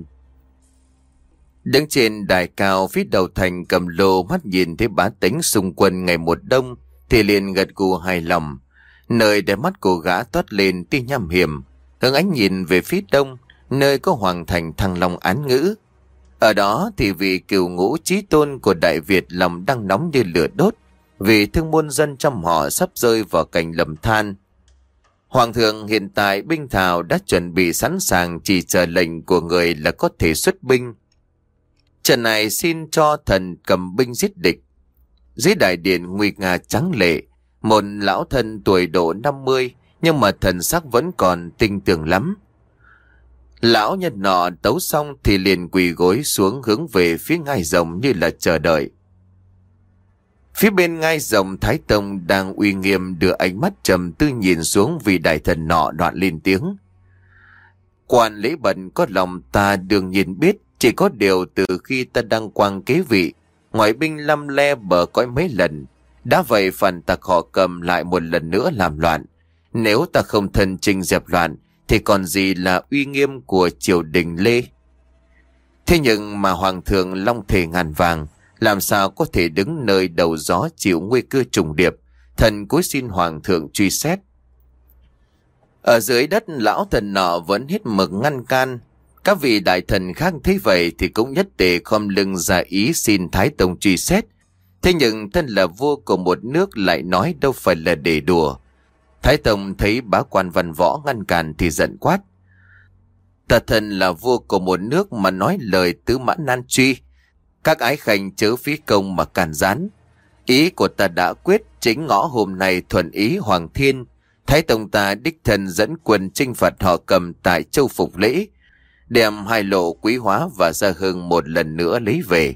Đứng trên đài cao phía đầu thành, Cầm Lô mắt nhìn thấy bá tánh xung quân ngày một đông thì liền gật gù hài lòng. Nơi để mắt của gã toát lên tia nham hiểm, hướng ánh nhìn về phía đông, nơi có hoàng thành Thăng Long án ngữ. Ở đó thì vị cửu ngũ chí tôn của Đại Việt lòng đang nóng như lửa đốt, vì thương muôn dân trong họ sắp rơi vào cảnh lầm than. Hoàng thượng hiện tại binh thảo đã chuẩn bị sẵn sàng, chỉ chờ lệnh của người là có thể xuất binh. Trận này xin cho thần cầm binh giết địch. Dưới đại điện nguy nga trắng lệ, một lão thân tuổi độ năm mươi, nhưng mà thần sắc vẫn còn tinh tường lắm. Lão nhân nọ tấu xong thì liền quỳ gối xuống hướng về phía ngai rồng như là chờ đợi. Phía bên ngai rồng, Thái Tông đang uy nghiêm đưa ánh mắt trầm tư nhìn xuống vị đại thần nọ, đoạn lên tiếng. Quan Lễ Bận có lòng ta đương nhiên biết, chỉ có điều từ khi ta đăng quang kế vị, ngoại binh lăm le bờ cõi mấy lần, đã vậy phản tặc họ Cầm lại một lần nữa làm loạn. Nếu ta không thân chinh dẹp loạn thì còn gì là uy nghiêm của triều đình Lê. Thế nhưng mà hoàng thượng long thể ngàn vàng, làm sao có thể đứng nơi đầu gió chịu nguy cơ trùng điệp. Thần cúi xin hoàng thượng truy xét. Ở dưới đất, lão thần nọ vẫn hết mực ngăn can. Các vị đại thần khác thấy vậy thì cũng nhất tề khom lưng ra ý xin Thái Tông truy xét. Thế nhưng thân là vua của một nước lại nói đâu phải là để đùa. Thái Tông thấy bá quan Văn Võ ngăn cản thì giận quát. Ta thần là vua của một nước mà nói lời tứ mã nan truy. Các ái khanh chớ phí công mà cản gián. Ý của ta đã quyết, chính ngõ hôm nay thuận ý Hoàng Thiên. Thái Tông ta đích thân dẫn quân chinh phạt họ Cầm tại châu Phục Lễ, đem hai lộ Quý Hóa và Gia Hưng một lần nữa lấy về.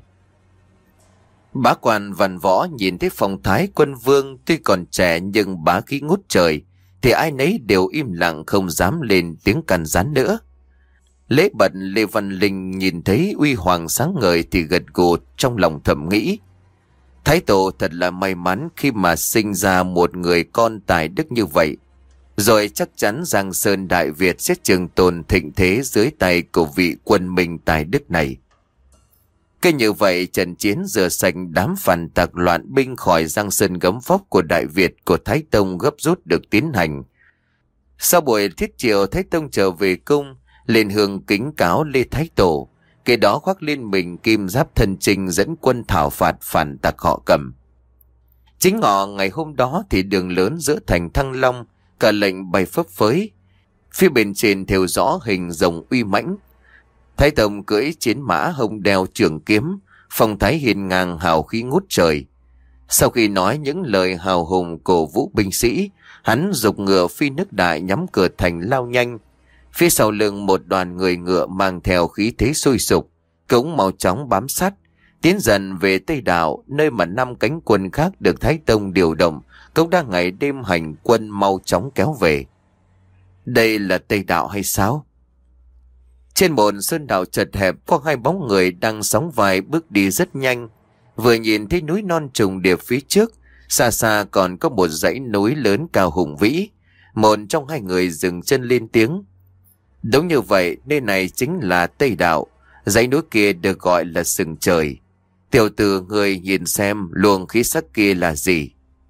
Bá quan Văn Võ nhìn thấy phong thái quân vương tuy còn trẻ nhưng bá khí ngút trời, thì ai nấy đều im lặng không dám lên tiếng cằn gián nữa. Lễ Bận Lê Văn Linh nhìn thấy uy hoàng sáng ngời thì gật gù, trong lòng thầm nghĩ. Thái tổ thật là may mắn khi mà sinh ra một người con tài đức như vậy. Rồi chắc chắn Giang Sơn Đại Việt sẽ trường tồn thịnh thế dưới tay của vị quân minh tài đức này. Cứ như vậy trận chiến rửa sạch đám phản tặc loạn binh khỏi Giang Sơn gấm vóc của Đại Việt của Thái Tông gấp rút được tiến hành. Sau buổi thiết triều, Thái Tông trở về cung, lên hương kính cáo Lê Thái Tổ, kế đó khoác lên mình kim giáp thần trinh dẫn quân thảo phạt phản tặc họ Cầm. Chính ngọ ngày hôm đó thì đường lớn giữa thành Thăng Long, cả lệnh bay phấp phới. Phía bên trên thêu rõ hình rồng uy mãnh. Thái Tông cưỡi chiến mã hông đeo trường kiếm, phong thái hiên ngang hào khí ngút trời. Sau khi nói những lời hào hùng cổ vũ binh sĩ, hắn giục ngựa phi nước đại nhắm cửa thành lao nhanh. Phía sau lưng một đoàn người ngựa mang theo khí thế sôi sục, cũng mau chóng bám sát, tiến dần về Tây Đạo, nơi mà năm cánh quân khác được Thái Tông điều động cũng đang ngày đêm hành quân mau chóng kéo về. Đây là Tây Đạo hay sao? Trên một sơn đạo chật hẹp có hai bóng người đang sóng vai bước đi rất nhanh. Vừa nhìn thấy núi non trùng điệp phía trước, xa xa còn có một dãy núi lớn cao hùng vĩ. Một trong hai người dừng chân lên tiếng. Đúng như vậy, nơi này chính là Tây Đạo. Dãy núi kia được gọi là sừng trời. Tiểu tử người nhìn xem luồng khí sắc kia là gì.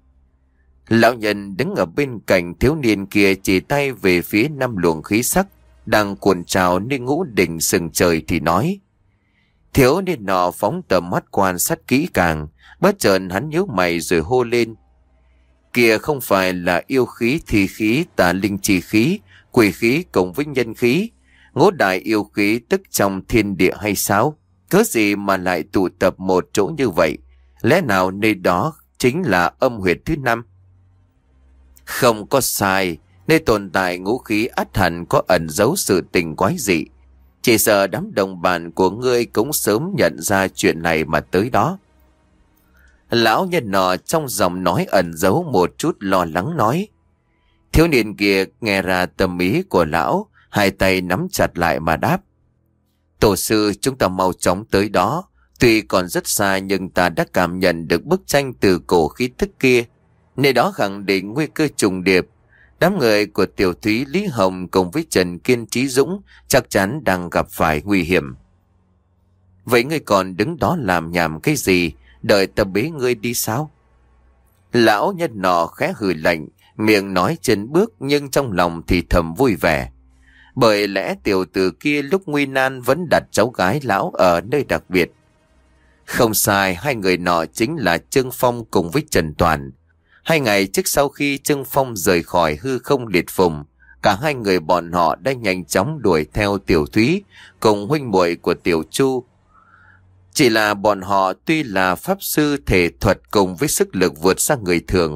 Lão nhân đứng ở bên cạnh thiếu niên kia chỉ tay về phía năm luồng khí sắc đang cuộn trào nên ngũ đỉnh sừng trời thì nói. Thiếu niên nọ phóng tầm mắt quan sát kỹ càng, bất chợt hắn nhíu mày rồi hô lên. Kia không phải là yêu khí, thi khí, tà linh chi khí, quỷ khí cộng với nhân khí, ngũ đại yêu khí tức trong thiên địa hay sao? Cớ gì mà lại tụ tập một chỗ như vậy? Lẽ nào nơi đó chính là âm huyệt thứ năm? Không có sai, nơi tồn tại ngũ khí ắt hẳn có ẩn giấu sự tình quái dị. Chỉ sợ đám đồng bạn của ngươi cũng sớm nhận ra chuyện này mà tới đó. Lão nhân nọ trong giọng nói ẩn giấu một chút lo lắng nói. Thiếu niên kia nghe ra tâm ý của lão, hai tay nắm chặt lại mà đáp. Tổ sư, chúng ta mau chóng tới đó. Tuy còn rất xa nhưng ta đã cảm nhận được bức tranh từ cổ khí tức kia. Nơi đó khẳng định nguy cơ trùng điệp. Đám người của Tiểu Thúy, Lý Hồng cùng với Trần Kiên, Trí Dũng chắc chắn đang gặp phải nguy hiểm. Vậy ngươi còn đứng đó làm nhảm cái gì? Đợi ta bế ngươi đi sao? Lão nhân nọ khẽ hừ lạnh, miệng nói chân bước nhưng trong lòng thì thầm vui vẻ. Bởi lẽ tiểu tử kia lúc nguy nan vẫn đặt cháu gái lão ở nơi đặc biệt. Không sai, hai người nọ chính là Trương Phong cùng với Trần Toàn. Hai ngày trước sau khi Trương Phong rời khỏi hư không liệt phùng, cả hai người bọn họ đã nhanh chóng đuổi theo Tiểu Thúy cùng huynh muội của Tiểu Chu. Chỉ là bọn họ tuy là pháp sư thể thuật cùng với sức lực vượt xa người thường,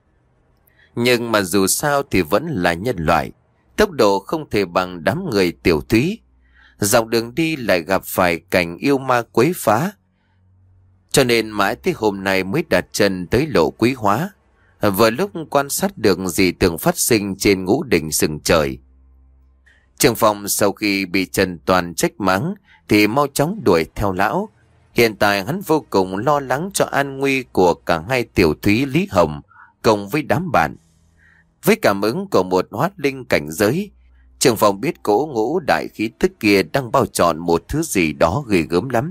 nhưng mà dù sao thì vẫn là nhân loại, tốc độ không thể bằng đám người Tiểu Thúy. Dọc đường đi lại gặp phải cảnh yêu ma quấy phá, cho nên mãi tới hôm nay mới đặt chân tới Lộ Quý Hóa. Vừa lúc quan sát được dị tượng phát sinh trên ngũ đỉnh sừng trời, Trương Phong sau khi bị Trần Toàn trách mắng thì mau chóng đuổi theo lão. Hiện tại hắn vô cùng lo lắng cho an nguy của cả hai Tiểu Thúy, Lý Hồng cùng với đám bạn. Với cảm ứng của một hóa linh cảnh giới, Trương Phong biết cỗ ngũ đại khí tức kia đang bao trọn một thứ gì đó ghê gớm lắm.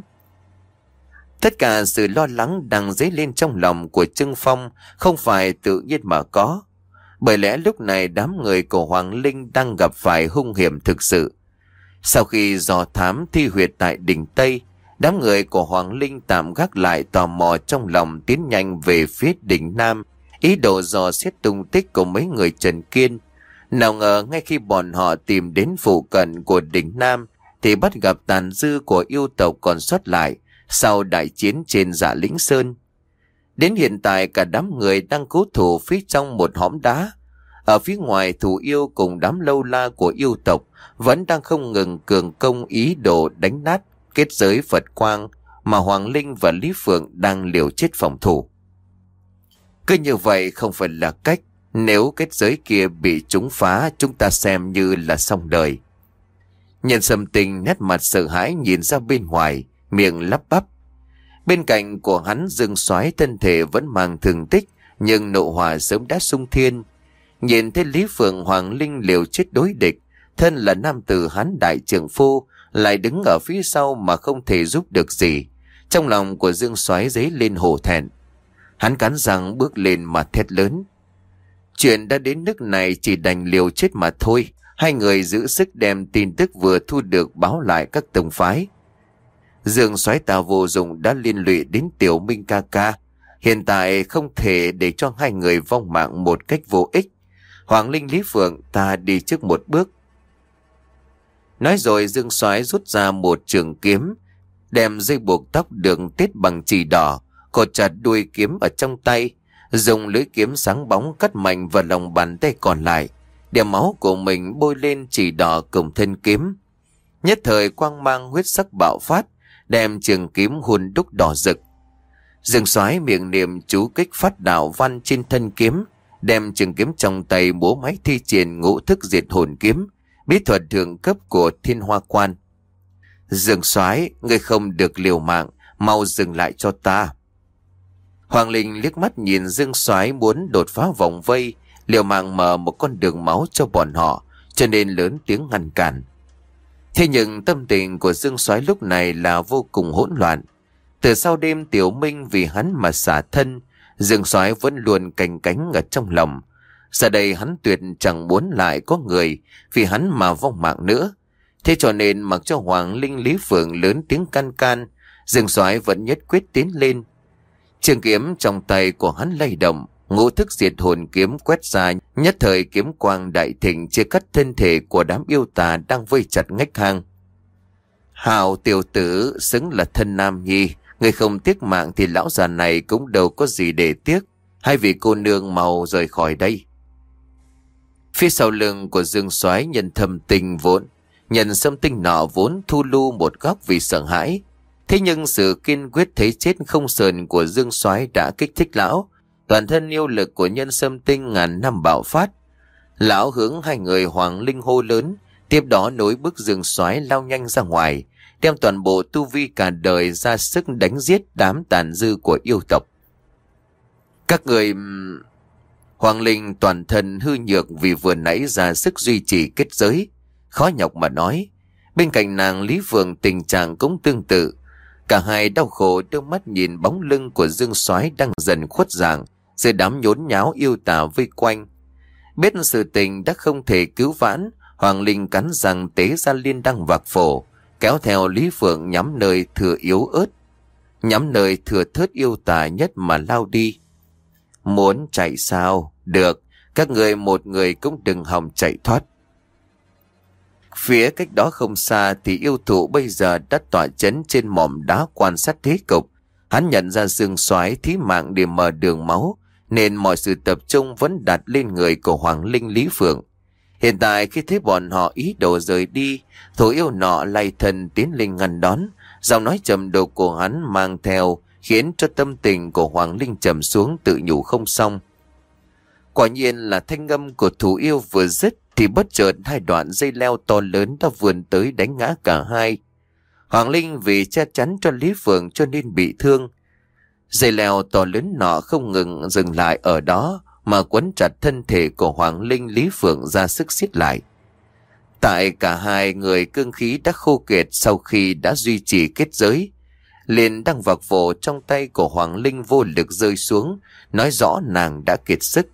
Tất cả sự lo lắng đang dấy lên trong lòng của Trương Phong không phải tự nhiên mà có. Bởi lẽ lúc này đám người của Hoàng Linh đang gặp phải hung hiểm thực sự. Sau khi dò thám thi huyệt tại đỉnh Tây, đám người của Hoàng Linh tạm gác lại tò mò trong lòng, tiến nhanh về phía đỉnh Nam, ý đồ dò xét tung tích của mấy người Trần Kiên. Nào ngờ ngay khi bọn họ tìm đến phụ cận của đỉnh Nam thì bắt gặp tàn dư của yêu tộc còn sót lại sau đại chiến trên Dạ Lĩnh Sơn. Đến hiện tại cả đám người đang cố thủ phía trong một hõm đá. Ở phía ngoài, thủ yêu cùng đám lâu la của yêu tộc vẫn đang không ngừng cường công ý đồ đánh nát kết giới Phật Quang mà Hoàng Linh và Lý Phượng đang liều chết phòng thủ. Cứ như vậy không phải là cách. Nếu kết giới kia bị chúng phá, chúng ta xem như là xong đời. Nhân Sâm Tinh nét mặt sợ hãi nhìn ra bên ngoài, miệng lắp bắp. Bên cạnh của hắn, Dương Soái thân thể vẫn mang thương tích, nhưng nộ hỏa sớm đã sung thiên. Nhìn thấy Lý Phượng, Hoàng Linh liều chết đối địch, thân là nam tử hắn đại trượng phu lại đứng ở phía sau mà không thể giúp được gì. Trong lòng của Dương Soái dấy lên hổ thẹn. Hắn cắn răng bước lên mà thét lớn. Chuyện đã đến nước này chỉ đành liều chết mà thôi. Hai người giữ sức đem tin tức vừa thu được báo lại các tông phái. Dương Soái ta vô dụng đã liên lụy đến Tiểu Minh ca ca. Hiện tại không thể để cho hai người vong mạng một cách vô ích. Hoàng Linh, Lý Phượng, ta đi trước một bước. Nói rồi Dương Soái rút ra một trường kiếm, đem dây buộc tóc đường tết bằng chì đỏ, cột chặt đuôi kiếm ở trong tay, dùng lưỡi kiếm sáng bóng cắt mạnh vào lòng bàn tay còn lại, để máu của mình bôi lên chì đỏ cùng thân kiếm. Nhất thời quang mang huyết sắc bạo phát, đem trường kiếm hun đúc đỏ rực. Dương Soái miệng niệm chú kích phát đạo văn trên thân kiếm, đem trường kiếm trong tay múa máy thi triển ngũ thức diệt hồn kiếm, bí thuật thượng cấp của Thiên Hoa Quan. Dương Soái, ngươi không được liều mạng, mau dừng lại cho ta. Hoàng Linh liếc mắt nhìn Dương Soái muốn đột phá vòng vây, liều mạng mở một con đường máu cho bọn họ, cho nên lớn tiếng ngăn cản. Thế nhưng tâm tình của Dương Soái lúc này là vô cùng hỗn loạn. Từ sau đêm Tiểu Minh vì hắn mà xả thân, Dương Soái vẫn luôn canh cánh ở trong lòng. Giờ đây hắn tuyệt chẳng muốn lại có người vì hắn mà vong mạng nữa. Thế cho nên mặc cho Hoàng Linh Lý Phượng lớn tiếng can can, Dương Soái vẫn nhất quyết tiến lên. Trường kiếm trong tay của hắn lay động, ngũ thức diệt hồn kiếm quét ra, nhất thời kiếm quang đại thịnh chia cắt thân thể của đám yêu tà đang vây chặt ngách hang. Hào tiểu tử xứng là thân nam nhi, người không tiếc mạng thì lão già này cũng đâu có gì để tiếc. Hai vị cô nương mau rời khỏi đây. Phía sau lưng của Dương Soái nhân thầm tình vốn, nhận xâm tinh nọ vốn thu lưu một góc vì sợ hãi. Thế nhưng sự kiên quyết thấy chết không sờn của Dương Soái đã kích thích lão. Toàn thân yêu lực của nhân xâm tinh ngàn năm bạo phát. Lão hướng hai người Hoàng Linh hô lớn, tiếp đó nối bước Dương Soái lao nhanh ra ngoài, đem toàn bộ tu vi cả đời ra sức đánh giết đám tàn dư của yêu tộc. Các người... Hoàng Linh toàn thân hư nhược vì vừa nãy ra sức duy trì kết giới, khó nhọc mà nói. Bên cạnh nàng Lý Phượng tình trạng cũng tương tự. Cả hai đau khổ đưa mắt nhìn bóng lưng của Dương Soái đang dần khuất dạng dưới đám nhốn nháo yêu tà vây quanh. Biết sự tình đã không thể cứu vãn, Hoàng Linh cắn răng tế ra liên đăng vạc phổ, kéo theo Lý Phượng nhắm nơi thừa yếu ớt, nhắm nơi thừa thớt yêu tà nhất mà lao đi. Muốn chạy sao? Được, các người một người cũng đừng hòng chạy thoát. Phía cách đó không xa thì yêu thụ bây giờ đã tọa chấn trên mỏm đá quan sát thế cục. Hắn nhận ra Dương Soái thí mạng để mở đường máu, nên mọi sự tập trung vẫn đặt lên người của Hoàng Linh Lý Phượng. Hiện tại khi thấy bọn họ ý đồ rời đi, thổ yêu nọ lay thân tiến lên ngăn đón. Giọng nói trầm đục của hắn mang theo khiến cho tâm tình của Hoàng Linh trầm xuống, tự nhủ không xong. Quả nhiên là thanh âm của thủ yêu vừa dứt thì bất chợt hai đoạn dây leo to lớn đã vươn tới đánh ngã cả hai. Hoàng Linh vì che chắn cho Lý Phượng cho nên bị thương. Dây leo to lớn nọ không ngừng dừng lại ở đó mà quấn chặt thân thể của Hoàng Linh Lý Phượng ra sức siết lại. Tại cả hai người cương khí đã khô kiệt sau khi đã duy trì kết giới, liền đăng vạc vồ trong tay của Hoàng Linh vô lực rơi xuống, nói rõ nàng đã kiệt sức.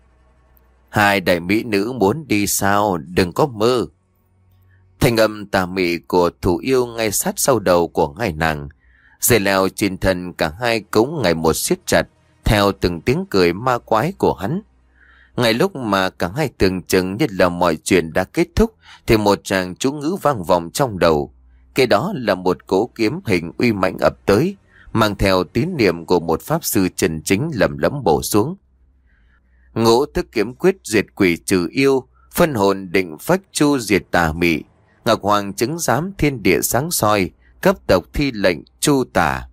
Hai đại mỹ nữ muốn đi sao, đừng có mơ. Thanh âm tà mị của thủ yêu ngay sát sau đầu của hai nàng. Dây leo trên thân cả hai cũng ngày một siết chặt theo từng tiếng cười ma quái của hắn. Ngay lúc mà cả hai tưởng chừng như là mọi chuyện đã kết thúc thì một tràng chú ngữ vang vọng trong đầu. Cái đó là một cỗ kiếm hình uy mãnh ập tới, mang theo tín niệm của một pháp sư chân chính lẩm lẩm bổ xuống. Ngũ thức kiếm quyết diệt quỷ trừ yêu, phân hồn định phách chu diệt tà mị, ngọc hoàng chứng giám thiên địa sáng soi, cấp tộc thi lệnh chu tà.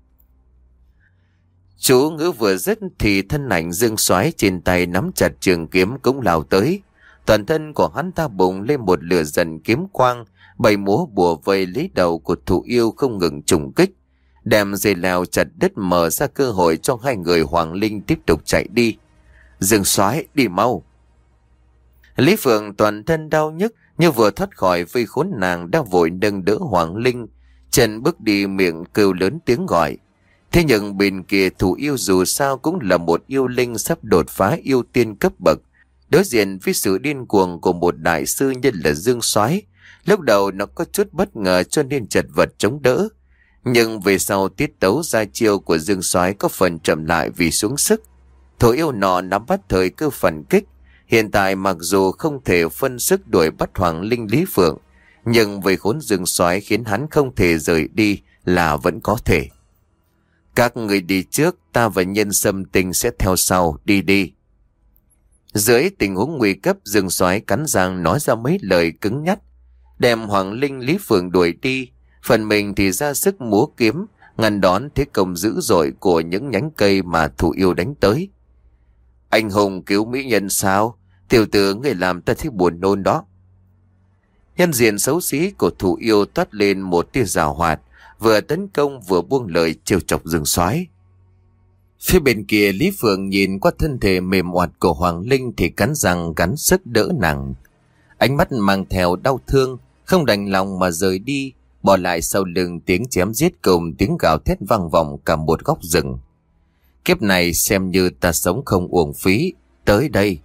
Chú ngữ vừa dứt thì thân ảnh Dương Soái trên tay nắm chặt trường kiếm cũng lao tới. Toàn thân của hắn ta bùng lên một lửa dần kiếm quang, bầy múa bùa vây lấy đầu của thủ yêu không ngừng trùng kích, đem dây leo chặt đứt mở ra cơ hội cho hai người Hoàng Linh tiếp tục chạy đi. Dương Soái đi mau. Lý Phượng toàn thân đau nhức như vừa thoát khỏi vây khốn, nàng đang vội nâng đỡ Hoàng Linh, chân bước đi miệng kêu lớn tiếng gọi. Thế nhưng bên kia thủ yêu dù sao cũng là một yêu linh sắp đột phá yêu tiên cấp bậc, đối diện với sự điên cuồng của một đại sư như là Dương Soái. Lúc đầu nó có chút bất ngờ cho nên chật vật chống đỡ, nhưng về sau tiết tấu ra chiêu của Dương Soái có phần chậm lại vì xuống sức. Thổ yêu nọ nắm bắt thời cơ phản kích. Hiện tại mặc dù không thể phân sức đuổi bắt Hoàng Linh Lý Phượng, nhưng về khốn Dương Soái khiến hắn không thể rời đi là vẫn có thể. Các người đi trước, ta và nhân xâm tình sẽ theo sau, đi đi. Dưới tình huống nguy cấp, Dương Soái cắn răng nói ra mấy lời cứng nhắc, đem Hoàng Linh Lý Phượng đuổi đi. Phần mình thì ra sức múa kiếm, ngăn đón thế công dữ dội của những nhánh cây mà thủ yêu đánh tới. Anh hùng cứu mỹ nhân sao? Tiểu tử người làm ta thấy buồn nôn đó. Nhân diện xấu xí của thủ yêu toát lên một tia giảo hoạt, vừa tấn công vừa buông lời trêu chọc Dương Soái. Phía bên kia Lý Phượng nhìn qua thân thể mềm oặt của Hoàng Linh thì cắn răng gắn sức đỡ nàng. Ánh mắt mang theo đau thương, không đành lòng mà rời đi, bỏ lại sau lưng tiếng chém giết cùng tiếng gào thét vang vọng cả một góc rừng. Kiếp này xem như ta sống không uổng phí, tới đây.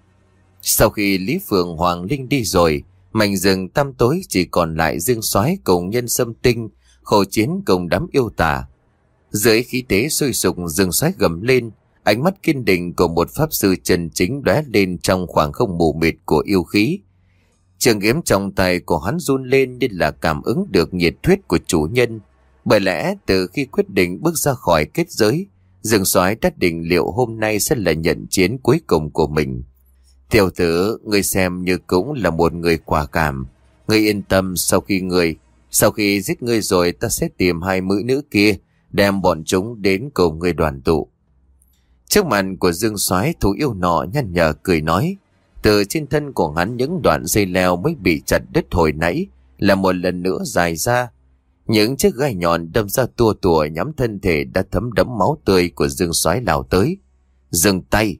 Sau khi Lý Phượng Hoàng Linh đi rồi, mảnh rừng tăm tối chỉ còn lại Dương Soái cùng Nhân Sâm Tinh, khổ chiến cùng đám yêu tà. Dưới khí thế sôi sục, Dương Soái gầm lên, ánh mắt kiên định của một pháp sư chân chính lóe lên trong khoảng không mù mịt của yêu khí. Trường kiếm trong tay của hắn run lên như là cảm ứng được nhiệt huyết của chủ nhân. Bởi lẽ từ khi quyết định bước ra khỏi kết giới, Dương Soái đã định liệu hôm nay sẽ là trận chiến cuối cùng của mình. Tiểu tử, ngươi xem như cũng là một người quả cảm. Ngươi yên tâm, sau khi ngươi, sau khi giết ngươi rồi, ta sẽ tìm hai mỹ nữ kia, đem bọn chúng đến cùng ngươi đoàn tụ. Trước mặt của Dương Soái, thú yêu nọ nhăn nhở cười nói. Từ trên thân của hắn những đoạn dây leo mới bị chặt đứt hồi nãy là một lần nữa dài ra. Những chiếc gai nhọn đâm ra tua tủa nhắm thân thể đã thấm đẫm máu tươi của Dương Soái lao tới. Dừng tay!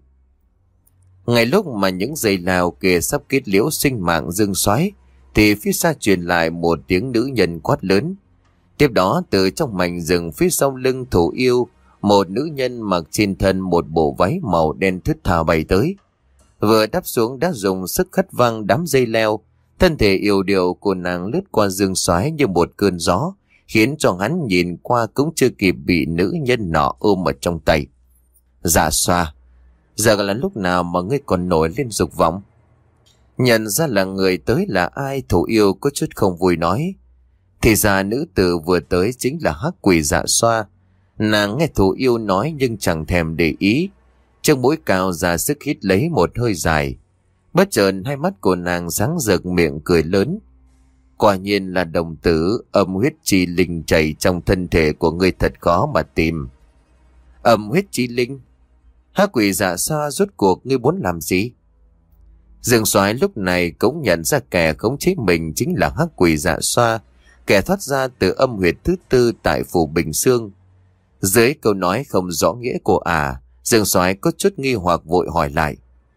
Ngay lúc mà những dây leo kia sắp kết liễu sinh mạng Dương Soái, thì phía xa truyền lại một tiếng nữ nhân quát lớn. Tiếp đó từ trong mảnh rừng phía sau lưng thủ yêu, một nữ nhân mặc trên thân một bộ váy màu đen thướt tha bay tới. Vừa đáp xuống đã dùng sức hất văng đám dây leo, thân thể yêu điệu của nàng lướt qua Dương Soái như một cơn gió, khiến cho hắn nhìn qua cũng chưa kịp bị nữ nhân nọ ôm ở trong tay. Dạ Xoa, giờ là lúc nào mà ngươi còn nổi lên dục vọng? Nhận ra là người tới là ai, thủ yêu có chút không vui nói. Thì ra nữ tử vừa tới chính là hắc quỷ Dạ Xoa. Nàng nghe thủ yêu nói nhưng chẳng thèm để ý. Trong mũi cao ra sức hít lấy một hơi dài. Bất chợt hai mắt của nàng sáng rực, miệng cười lớn. Quả nhiên là đồng tử, âm huyết chi linh chảy trong thân thể của ngươi thật khó mà tìm. Âm huyết chi linh? Hắc quỷ Dạ Xoa, rốt cuộc ngươi muốn làm gì? Dương Soái lúc này cũng nhận ra kẻ khống chế mình chính là hắc quỷ Dạ Xoa, kẻ thoát ra từ âm huyệt thứ tư tại phủ Bình Sương. Dưới câu nói không rõ nghĩa của ả, Dương Soái có chút nghi hoặc vội hỏi lại.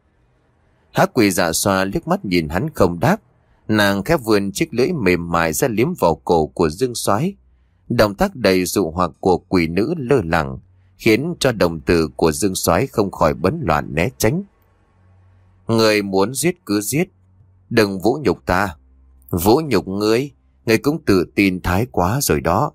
Hắc quỷ Dạ Xoa liếc mắt nhìn hắn không đáp, nàng khép vươn chiếc lưỡi mềm mại ra liếm vào cổ của Dương Soái. Động tác đầy dụ hoặc của quỷ nữ lơ lửng khiến cho đồng tử của Dương Soái không khỏi bấn loạn né tránh. Người muốn giết cứ giết, đừng vũ nhục ta. Vũ nhục ngươi, ngươi cũng tự tin thái quá rồi đó.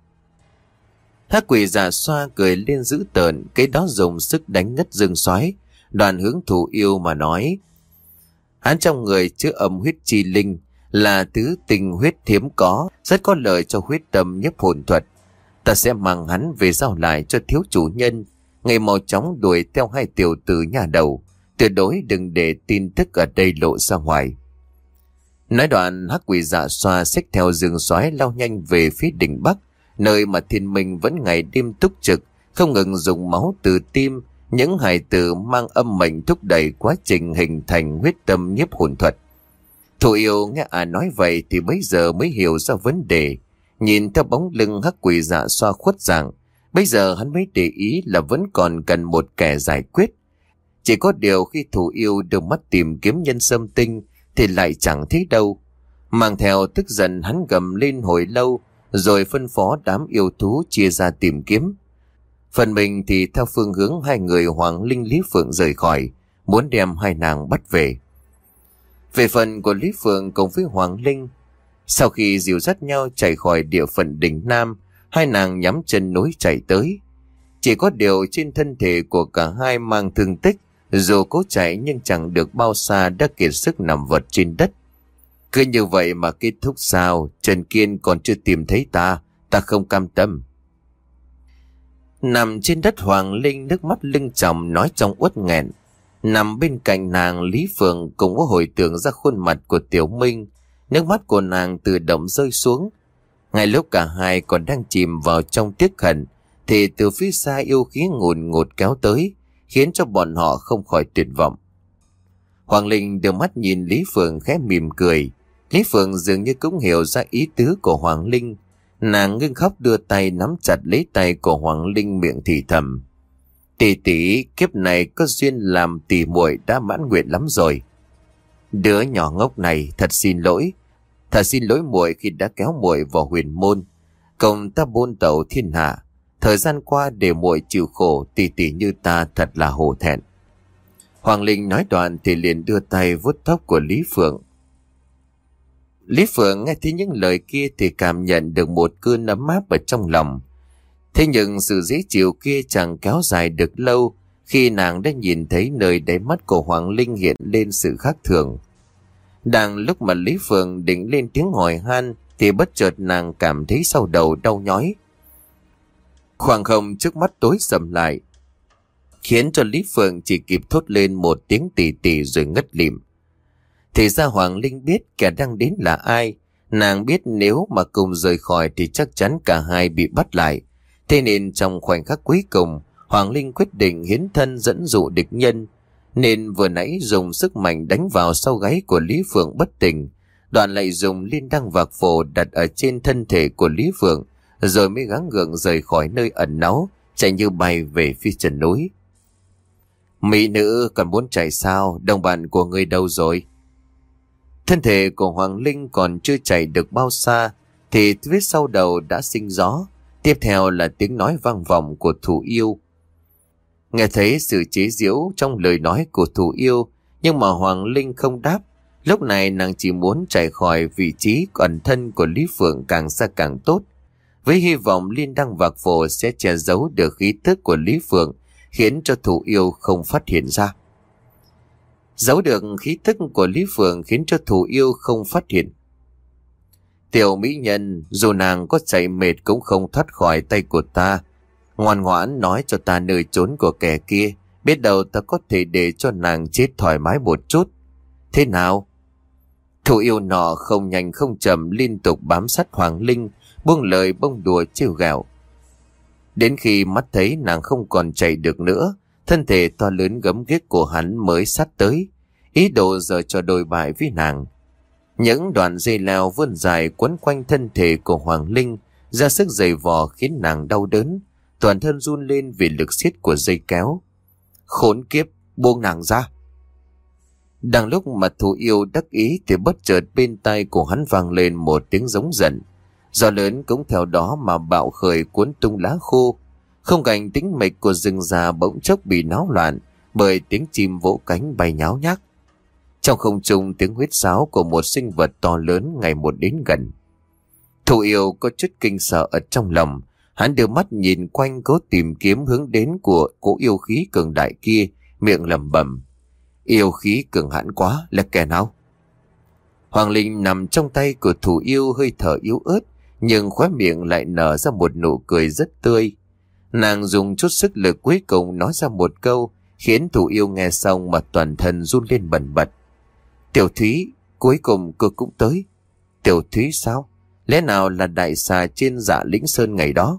Hắc quỷ Dạ Xoa cười lên dữ tợn, cái đó dùng sức đánh ngất Dương Soái, đoàn hướng thủ yêu mà nói. Hắn trong người chứa âm huyết chi linh, là thứ tinh huyết hiếm có, rất có lợi cho huyết tâm nhiếp hồn thuật. Ta sẽ mang hắn về giao lại cho thiếu chủ nhân, ngày mau chóng đuổi theo hai tiểu tử nhà đầu, tuyệt đối đừng để tin tức ở đây lộ ra ngoài. Nói đoạn, hắc quỷ Dạ Xoa xách theo Dương Soái lao nhanh về phía đỉnh Bắc, nơi mà thiên minh vẫn ngày đêm túc trực, không ngừng dùng máu từ tim những hài tử mang âm mệnh thúc đẩy quá trình hình thành huyết tâm nhiếp hồn thuật. Thủ yêu nghe à nói vậy thì bây giờ mới hiểu ra vấn đề. Nhìn theo bóng lưng hắc quỷ Dạ Xoa khuất dạng, bây giờ hắn mới để ý là vẫn còn cần một kẻ giải quyết. Chỉ có điều khi thủ yêu đưa mắt tìm kiếm Nhân Sâm Tinh thì lại chẳng thấy đâu. Mang theo tức giận, hắn gầm lên hồi lâu, rồi phân phó đám yêu thú chia ra tìm kiếm. Phần mình thì theo phương hướng hai người Hoàng Linh Lý Phượng rời khỏi, muốn đem hai nàng bắt về. Về phần của Lý Phượng cùng với Hoàng Linh, sau khi dìu dắt nhau chạy khỏi địa phận đỉnh Nam, hai nàng nhắm chân núi chạy tới. Chỉ có điều trên thân thể của cả hai mang thương tích, dù cố chạy nhưng chẳng được bao xa đã kiệt sức nằm vật trên đất. Cứ như vậy mà kết thúc sao? Trần Kiên còn chưa tìm thấy ta, ta không cam tâm. Nằm trên đất, Hoàng Linh nước mắt lưng tròng nói trong uất nghẹn. Nằm bên cạnh nàng, Lý Phượng cũng có hồi tưởng ra khuôn mặt của Tiểu Minh. Nước mắt của nàng tự động rơi xuống. Ngay lúc cả hai còn đang chìm vào trong tiếc hận, thì từ phía xa yêu khí ngùn ngụt kéo tới, khiến cho bọn họ không khỏi tuyệt vọng. Hoàng Linh đưa mắt nhìn Lý Phượng khẽ mỉm cười. Lý Phượng dường như cũng hiểu ra ý tứ của Hoàng Linh. Nàng ngưng khóc đưa tay nắm chặt lấy tay của Hoàng Linh, miệng thì thầm. Tỷ tỷ, kiếp này có duyên làm tỷ muội đã mãn nguyện lắm rồi. Đứa nhỏ ngốc này, thật xin lỗi. Thà xin lỗi muội khi đã kéo muội vào huyền môn. Công ta buôn tẩu thiên hạ, thời gian qua để muội chịu khổ, tỷ tỷ như ta thật là hổ thẹn. Hoàng Linh nói đoạn thì liền đưa tay vuốt tóc của Lý Phượng. Lý Phượng nghe thấy những lời kia thì cảm nhận được một cơn ấm áp ở trong lòng. Thế nhưng sự dễ chịu kia chẳng kéo dài được lâu khi nàng đã nhìn thấy nơi đáy mắt của Hoàng Linh hiện lên sự khác thường. Đang lúc mà Lý Phượng định lên tiếng hỏi han thì bất chợt nàng cảm thấy sau đầu đau nhói. Khoảng không trước mắt tối sầm lại, khiến cho Lý Phượng chỉ kịp thốt lên một tiếng tì tì rồi ngất lịm. Thì ra Hoàng Linh biết kẻ đang đến là ai. Nàng biết nếu mà cùng rời khỏi thì chắc chắn cả hai bị bắt lại. Thế nên trong khoảnh khắc cuối cùng, Hoàng Linh quyết định hiến thân dẫn dụ địch nhân. Nên vừa nãy dùng sức mạnh đánh vào sau gáy của Lý Phượng bất tỉnh, đoạn lại dùng liên đăng vạc phổ đặt ở trên thân thể của Lý Phượng, rồi mới gắng gượng rời khỏi nơi ẩn náu, chạy như bay về phía chân núi. Mỹ nữ còn muốn chạy sao? Đồng bạn của ngươi đâu rồi? Thân thể của Hoàng Linh còn chưa chạy được bao xa thì phía sau đầu đã sinh gió. Tiếp theo là tiếng nói vang vọng của Thủ Yêu. Nghe thấy sự chế giễu trong lời nói của Thủ Yêu, nhưng mà Hoàng Linh không đáp. Lúc này nàng chỉ muốn chạy khỏi vị trí ẩn thân của Lý Phượng càng xa càng tốt, với hy vọng liên đăng vạc phổ sẽ che giấu được khí tức của Lý Phượng, khiến cho Thủ Yêu không phát hiện ra. Giấu được khí tức của Lý Phượng khiến cho Thủ Yêu không phát hiện. Tiểu mỹ nhân, dù nàng có chạy mệt cũng không thoát khỏi tay của ta. Ngoan ngoãn nói cho ta nơi trốn của kẻ kia, biết đâu ta có thể để cho nàng chết thoải mái một chút. Thế nào? Thủ Yêu nọ không nhanh không chậm liên tục bám sát Hoàng Linh, buông lời bông đùa trêu ghẹo. Đến khi mắt thấy nàng không còn chạy được nữa, thân thể to lớn gấm ghiếc của hắn mới sát tới, ý đồ giở cho đôi bại với nàng. Những đoạn dây leo vươn dài quấn quanh thân thể của Hoàng Linh, ra sức giày vò khiến nàng đau đớn, toàn thân run lên vì lực siết của dây kéo. Khốn kiếp, buông nàng ra! Đang lúc mà Thủ Yêu đắc ý thì bất chợt bên tai của hắn vang lên một tiếng giống giận. Gió lớn cũng theo đó mà bạo khởi cuốn tung lá khô. Không cảnh tĩnh mịch của rừng già bỗng chốc bị náo loạn bởi tiếng chim vỗ cánh bay nháo nhác. Trong không trung tiếng huýt sáo của một sinh vật to lớn ngày một đến gần. Thủ Yêu có chút kinh sợ ở trong lòng. Hắn đưa mắt nhìn quanh cố tìm kiếm hướng đến của cỗ yêu khí cường đại kia, miệng lẩm bẩm: Yêu khí cường hãn quá, là kẻ nào? Hoàng Linh nằm trong tay của Thủ Yêu, hơi thở yếu ớt, nhưng khóe miệng lại nở ra một nụ cười rất tươi. Nàng dùng chút sức lực cuối cùng nói ra một câu, khiến Thủ Yêu nghe xong mà toàn thân run lên bần bật. Tiểu Thúy, cuối cùng cô cũng tới. Tiểu Thúy sao? Lẽ nào là đại xà trên Dạ Lĩnh Sơn ngày đó?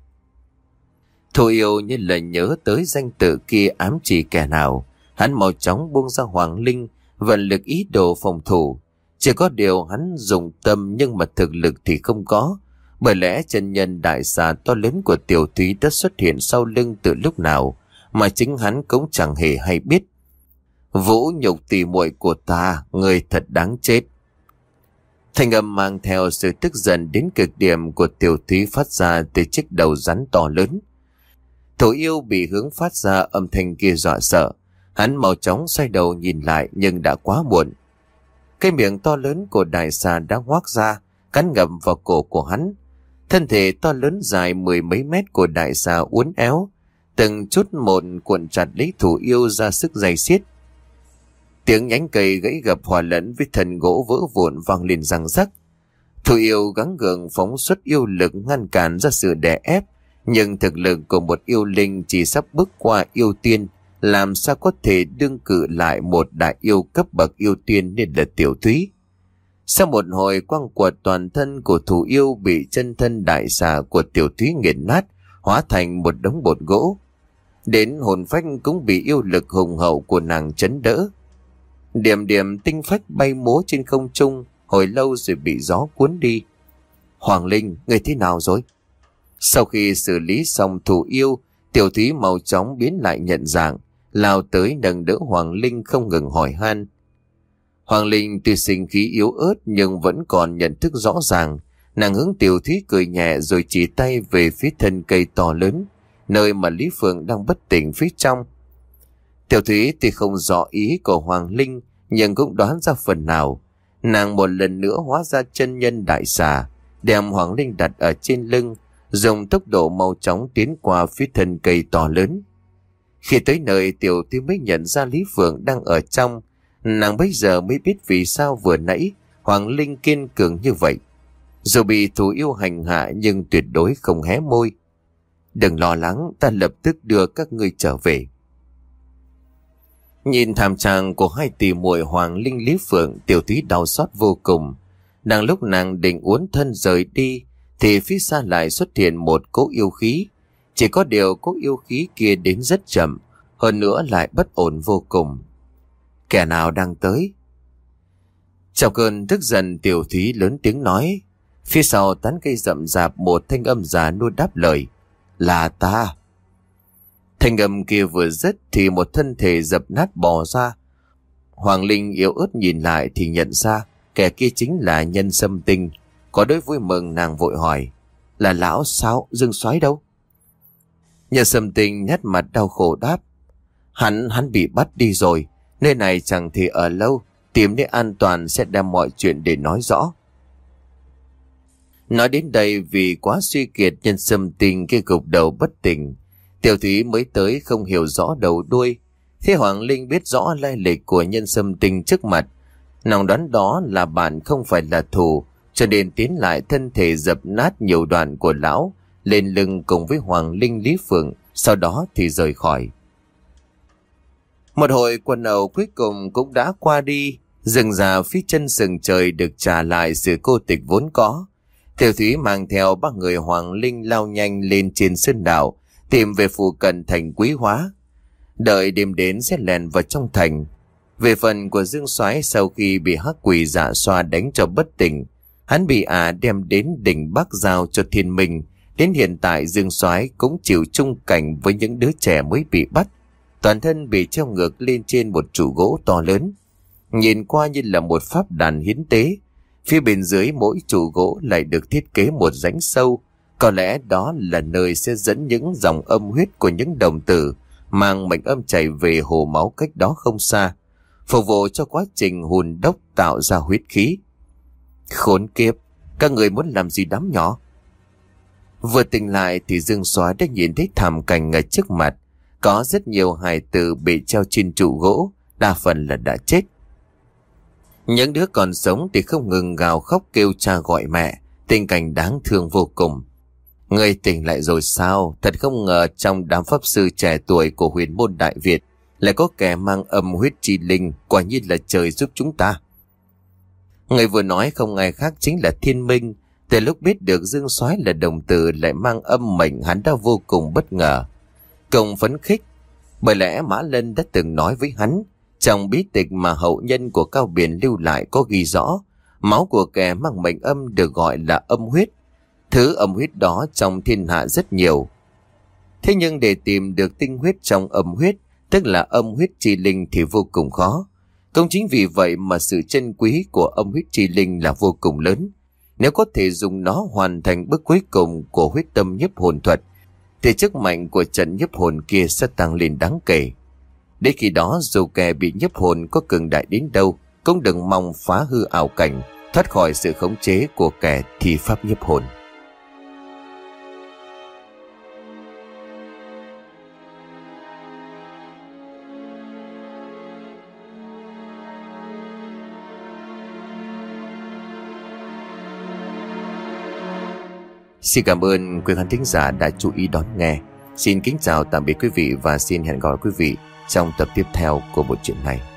Thủ Yêu như là nhớ tới danh tự kia ám chỉ kẻ nào. Hắn mau chóng buông ra Hoàng Linh, vận lực ý đồ phòng thủ. Chỉ có điều hắn dùng tâm nhưng mà thực lực thì không có. Bởi lẽ chân nhân đại xà to lớn của Tiểu Thúy đã xuất hiện sau lưng từ lúc nào mà chính hắn cũng chẳng hề hay biết. Vũ nhục tỉ muội của ta, người thật đáng chết. Thanh âm mang theo sự tức giận đến cực điểm của Tiểu Thúy phát ra từ chiếc đầu rắn to lớn. Thủ Yêu bị hướng phát ra âm thanh kia dọa sợ. Hắn mau chóng xoay đầu nhìn lại nhưng đã quá muộn. Cái miệng to lớn của đại xà đã ngoác ra, cắn ngậm vào cổ của hắn. Thân thể to lớn dài mười mấy mét của đại xà uốn éo, từng chút một cuộn chặt lấy Thủ Yêu ra sức giày xiết. Tiếng nhánh cây gãy gập hòa lẫn với thân gỗ vỡ vụn vang lên răng rắc. Thủ Yêu gắng gượng phóng xuất yêu lực ngăn cản ra sự đè ép, nhưng thực lực của một yêu linh chỉ sắp bước qua yêu tiên, làm sao có thể đương cự lại một đại yêu cấp bậc yêu tiên nên là Tiểu Thúy. Sau một hồi quăng quật, toàn thân của Thủ Yêu bị chân thân đại xà của Tiểu Thúy nghiền nát, hóa thành một đống bột gỗ. Đến hồn phách cũng bị yêu lực hùng hậu của nàng chấn đỡ. Điểm điểm tinh phách bay múa trên không trung, hồi lâu rồi bị gió cuốn đi. Hoàng Linh, người thế nào rồi? Sau khi xử lý xong Thủ Yêu, Tiểu Thúy mau chóng biến lại nhận dạng, lao tới nâng đỡ Hoàng Linh không ngừng hỏi han. Hoàng Linh tuy sinh khí yếu ớt nhưng vẫn còn nhận thức rõ ràng. Nàng hướng Tiểu Thúy cười nhẹ rồi chỉ tay về phía thân cây to lớn, nơi mà Lý Phượng đang bất tỉnh phía trong. Tiểu Thúy thì không rõ ý của Hoàng Linh nhưng cũng đoán ra phần nào. Nàng một lần nữa hóa ra chân nhân đại xà, đem Hoàng Linh đặt ở trên lưng, dùng tốc độ mau chóng tiến qua phía thân cây to lớn. Khi tới nơi, Tiểu Thúy mới nhận ra Lý Phượng đang ở trong. Nàng bây giờ mới biết vì sao vừa nãy Hoàng Linh kiên cường như vậy. Dù bị thù yêu hành hạ nhưng tuyệt đối không hé môi. Đừng lo lắng, ta lập tức đưa các ngươi trở về. Nhìn thảm trạng của hai tỷ muội Hoàng Linh Lý Phượng, Tiểu Thúy đau xót vô cùng. Đang lúc nàng định uốn thân rời đi thì phía xa lại xuất hiện một cỗ yêu khí. Chỉ có điều cỗ yêu khí kia đến rất chậm, hơn nữa lại bất ổn vô cùng. Kẻ nào đang tới? Trong cơn tức giận, Tiểu Thúy lớn tiếng nói. Phía sau tán cây rậm rạp một thanh âm già nua đáp lời. Là ta. Thanh âm kia vừa dứt thì một thân thể dập nát bò ra. Hoàng Linh yếu ớt nhìn lại thì nhận ra kẻ kia chính là Nhân Sâm Tinh. Có đôi vui mừng, nàng vội hỏi. Là lão sao? Dương Soái đâu? Nhân Sâm Tinh nét mặt đau khổ đáp. Hắn, hắn bị bắt đi rồi. Nơi này chẳng thể ở lâu. Tìm nơi an toàn sẽ đem mọi chuyện để nói rõ. Nói đến đây vì quá suy kiệt, Nhân Sâm Tinh kia gục đầu bất tỉnh. Tiểu Thúy mới tới không hiểu rõ đầu đuôi. Thế Hoàng Linh biết rõ lai lịch của Nhân Sâm Tinh trước mặt. Nàng đoán đó là bạn không phải là thù, cho nên tiến lại thân thể dập nát nhiều đoạn của lão, lên lưng cùng với Hoàng Linh Lý Phượng, sau đó thì rời khỏi. Một hồi quần ẩu cuối cùng cũng đã qua đi. Rừng già phía chân sừng trời được trả lại sự cô tịch vốn có. Tiểu Thúy mang theo ba người Hoàng Linh lao nhanh lên trên sơn đảo, tìm về phụ cận thành Quý Hóa. Đợi đêm đến sẽ lèn vào trong thành. Về phần của Dương Soái, sau khi bị hắc quỷ Dạ Xoa đánh cho bất tỉnh, hắn bị ả đem đến đỉnh Bắc giao cho Thiên Minh. Đến hiện tại Dương Soái cũng chịu chung cảnh với những đứa trẻ mới bị bắt, toàn thân bị treo ngược lên trên một trụ gỗ to lớn, nhìn qua như là một pháp đàn hiến tế. Phía bên dưới mỗi trụ gỗ lại được thiết kế một rãnh sâu, có lẽ đó là nơi sẽ dẫn những dòng âm huyết của những đồng tử mang mệnh âm chảy về hồ máu cách đó không xa, phục vụ cho quá trình hùn đốc tạo ra huyết khí. Khốn kiếp, các người muốn làm gì đám nhỏ? Vừa tỉnh lại thì Dương Soái đã nhìn thấy thảm cảnh ở trước mặt. Có rất nhiều hài tử bị treo trên trụ gỗ, đa phần là đã chết. Những đứa còn sống thì không ngừng gào khóc kêu cha gọi mẹ, tình cảnh đáng thương vô cùng. Người tỉnh lại rồi sao? Thật không ngờ trong đám pháp sư trẻ tuổi của huyền môn Đại Việt lại có kẻ mang âm huyết chi linh, quả nhiên là trời giúp chúng ta. Người vừa nói không ai khác chính là Thiên Minh. Từ lúc biết được Dương Soái là đồng tử lại mang âm mệnh, hắn đã vô cùng bất ngờ, cùng phấn khích. Bởi lẽ Mã Lân đã từng nói với hắn, trong bí tịch mà hậu nhân của Cao Biển lưu lại có ghi rõ, máu của kẻ mang mệnh âm được gọi là âm huyết. Thứ âm huyết đó trong thiên hạ rất nhiều. Thế nhưng để tìm được tinh huyết trong âm huyết, tức là âm huyết chi linh, thì vô cùng khó. Cũng chính vì vậy mà sự chân quý của âm huyết chi linh là vô cùng lớn. Nếu có thể dùng nó hoàn thành bước cuối cùng của huyết tâm nhiếp hồn thuật, thì sức mạnh của trận nhiếp hồn kia sẽ tăng lên đáng kể. Đến khi đó dù kẻ bị nhiếp hồn có cường đại đến đâu, cũng đừng mong phá hư ảo cảnh, thoát khỏi sự khống chế của kẻ thi pháp nhiếp hồn. Xin cảm ơn quý khán thính giả đã chú ý đón nghe. Xin kính chào tạm biệt quý vị và xin hẹn gặp lại quý vị trong tập tiếp theo của bộ truyện này.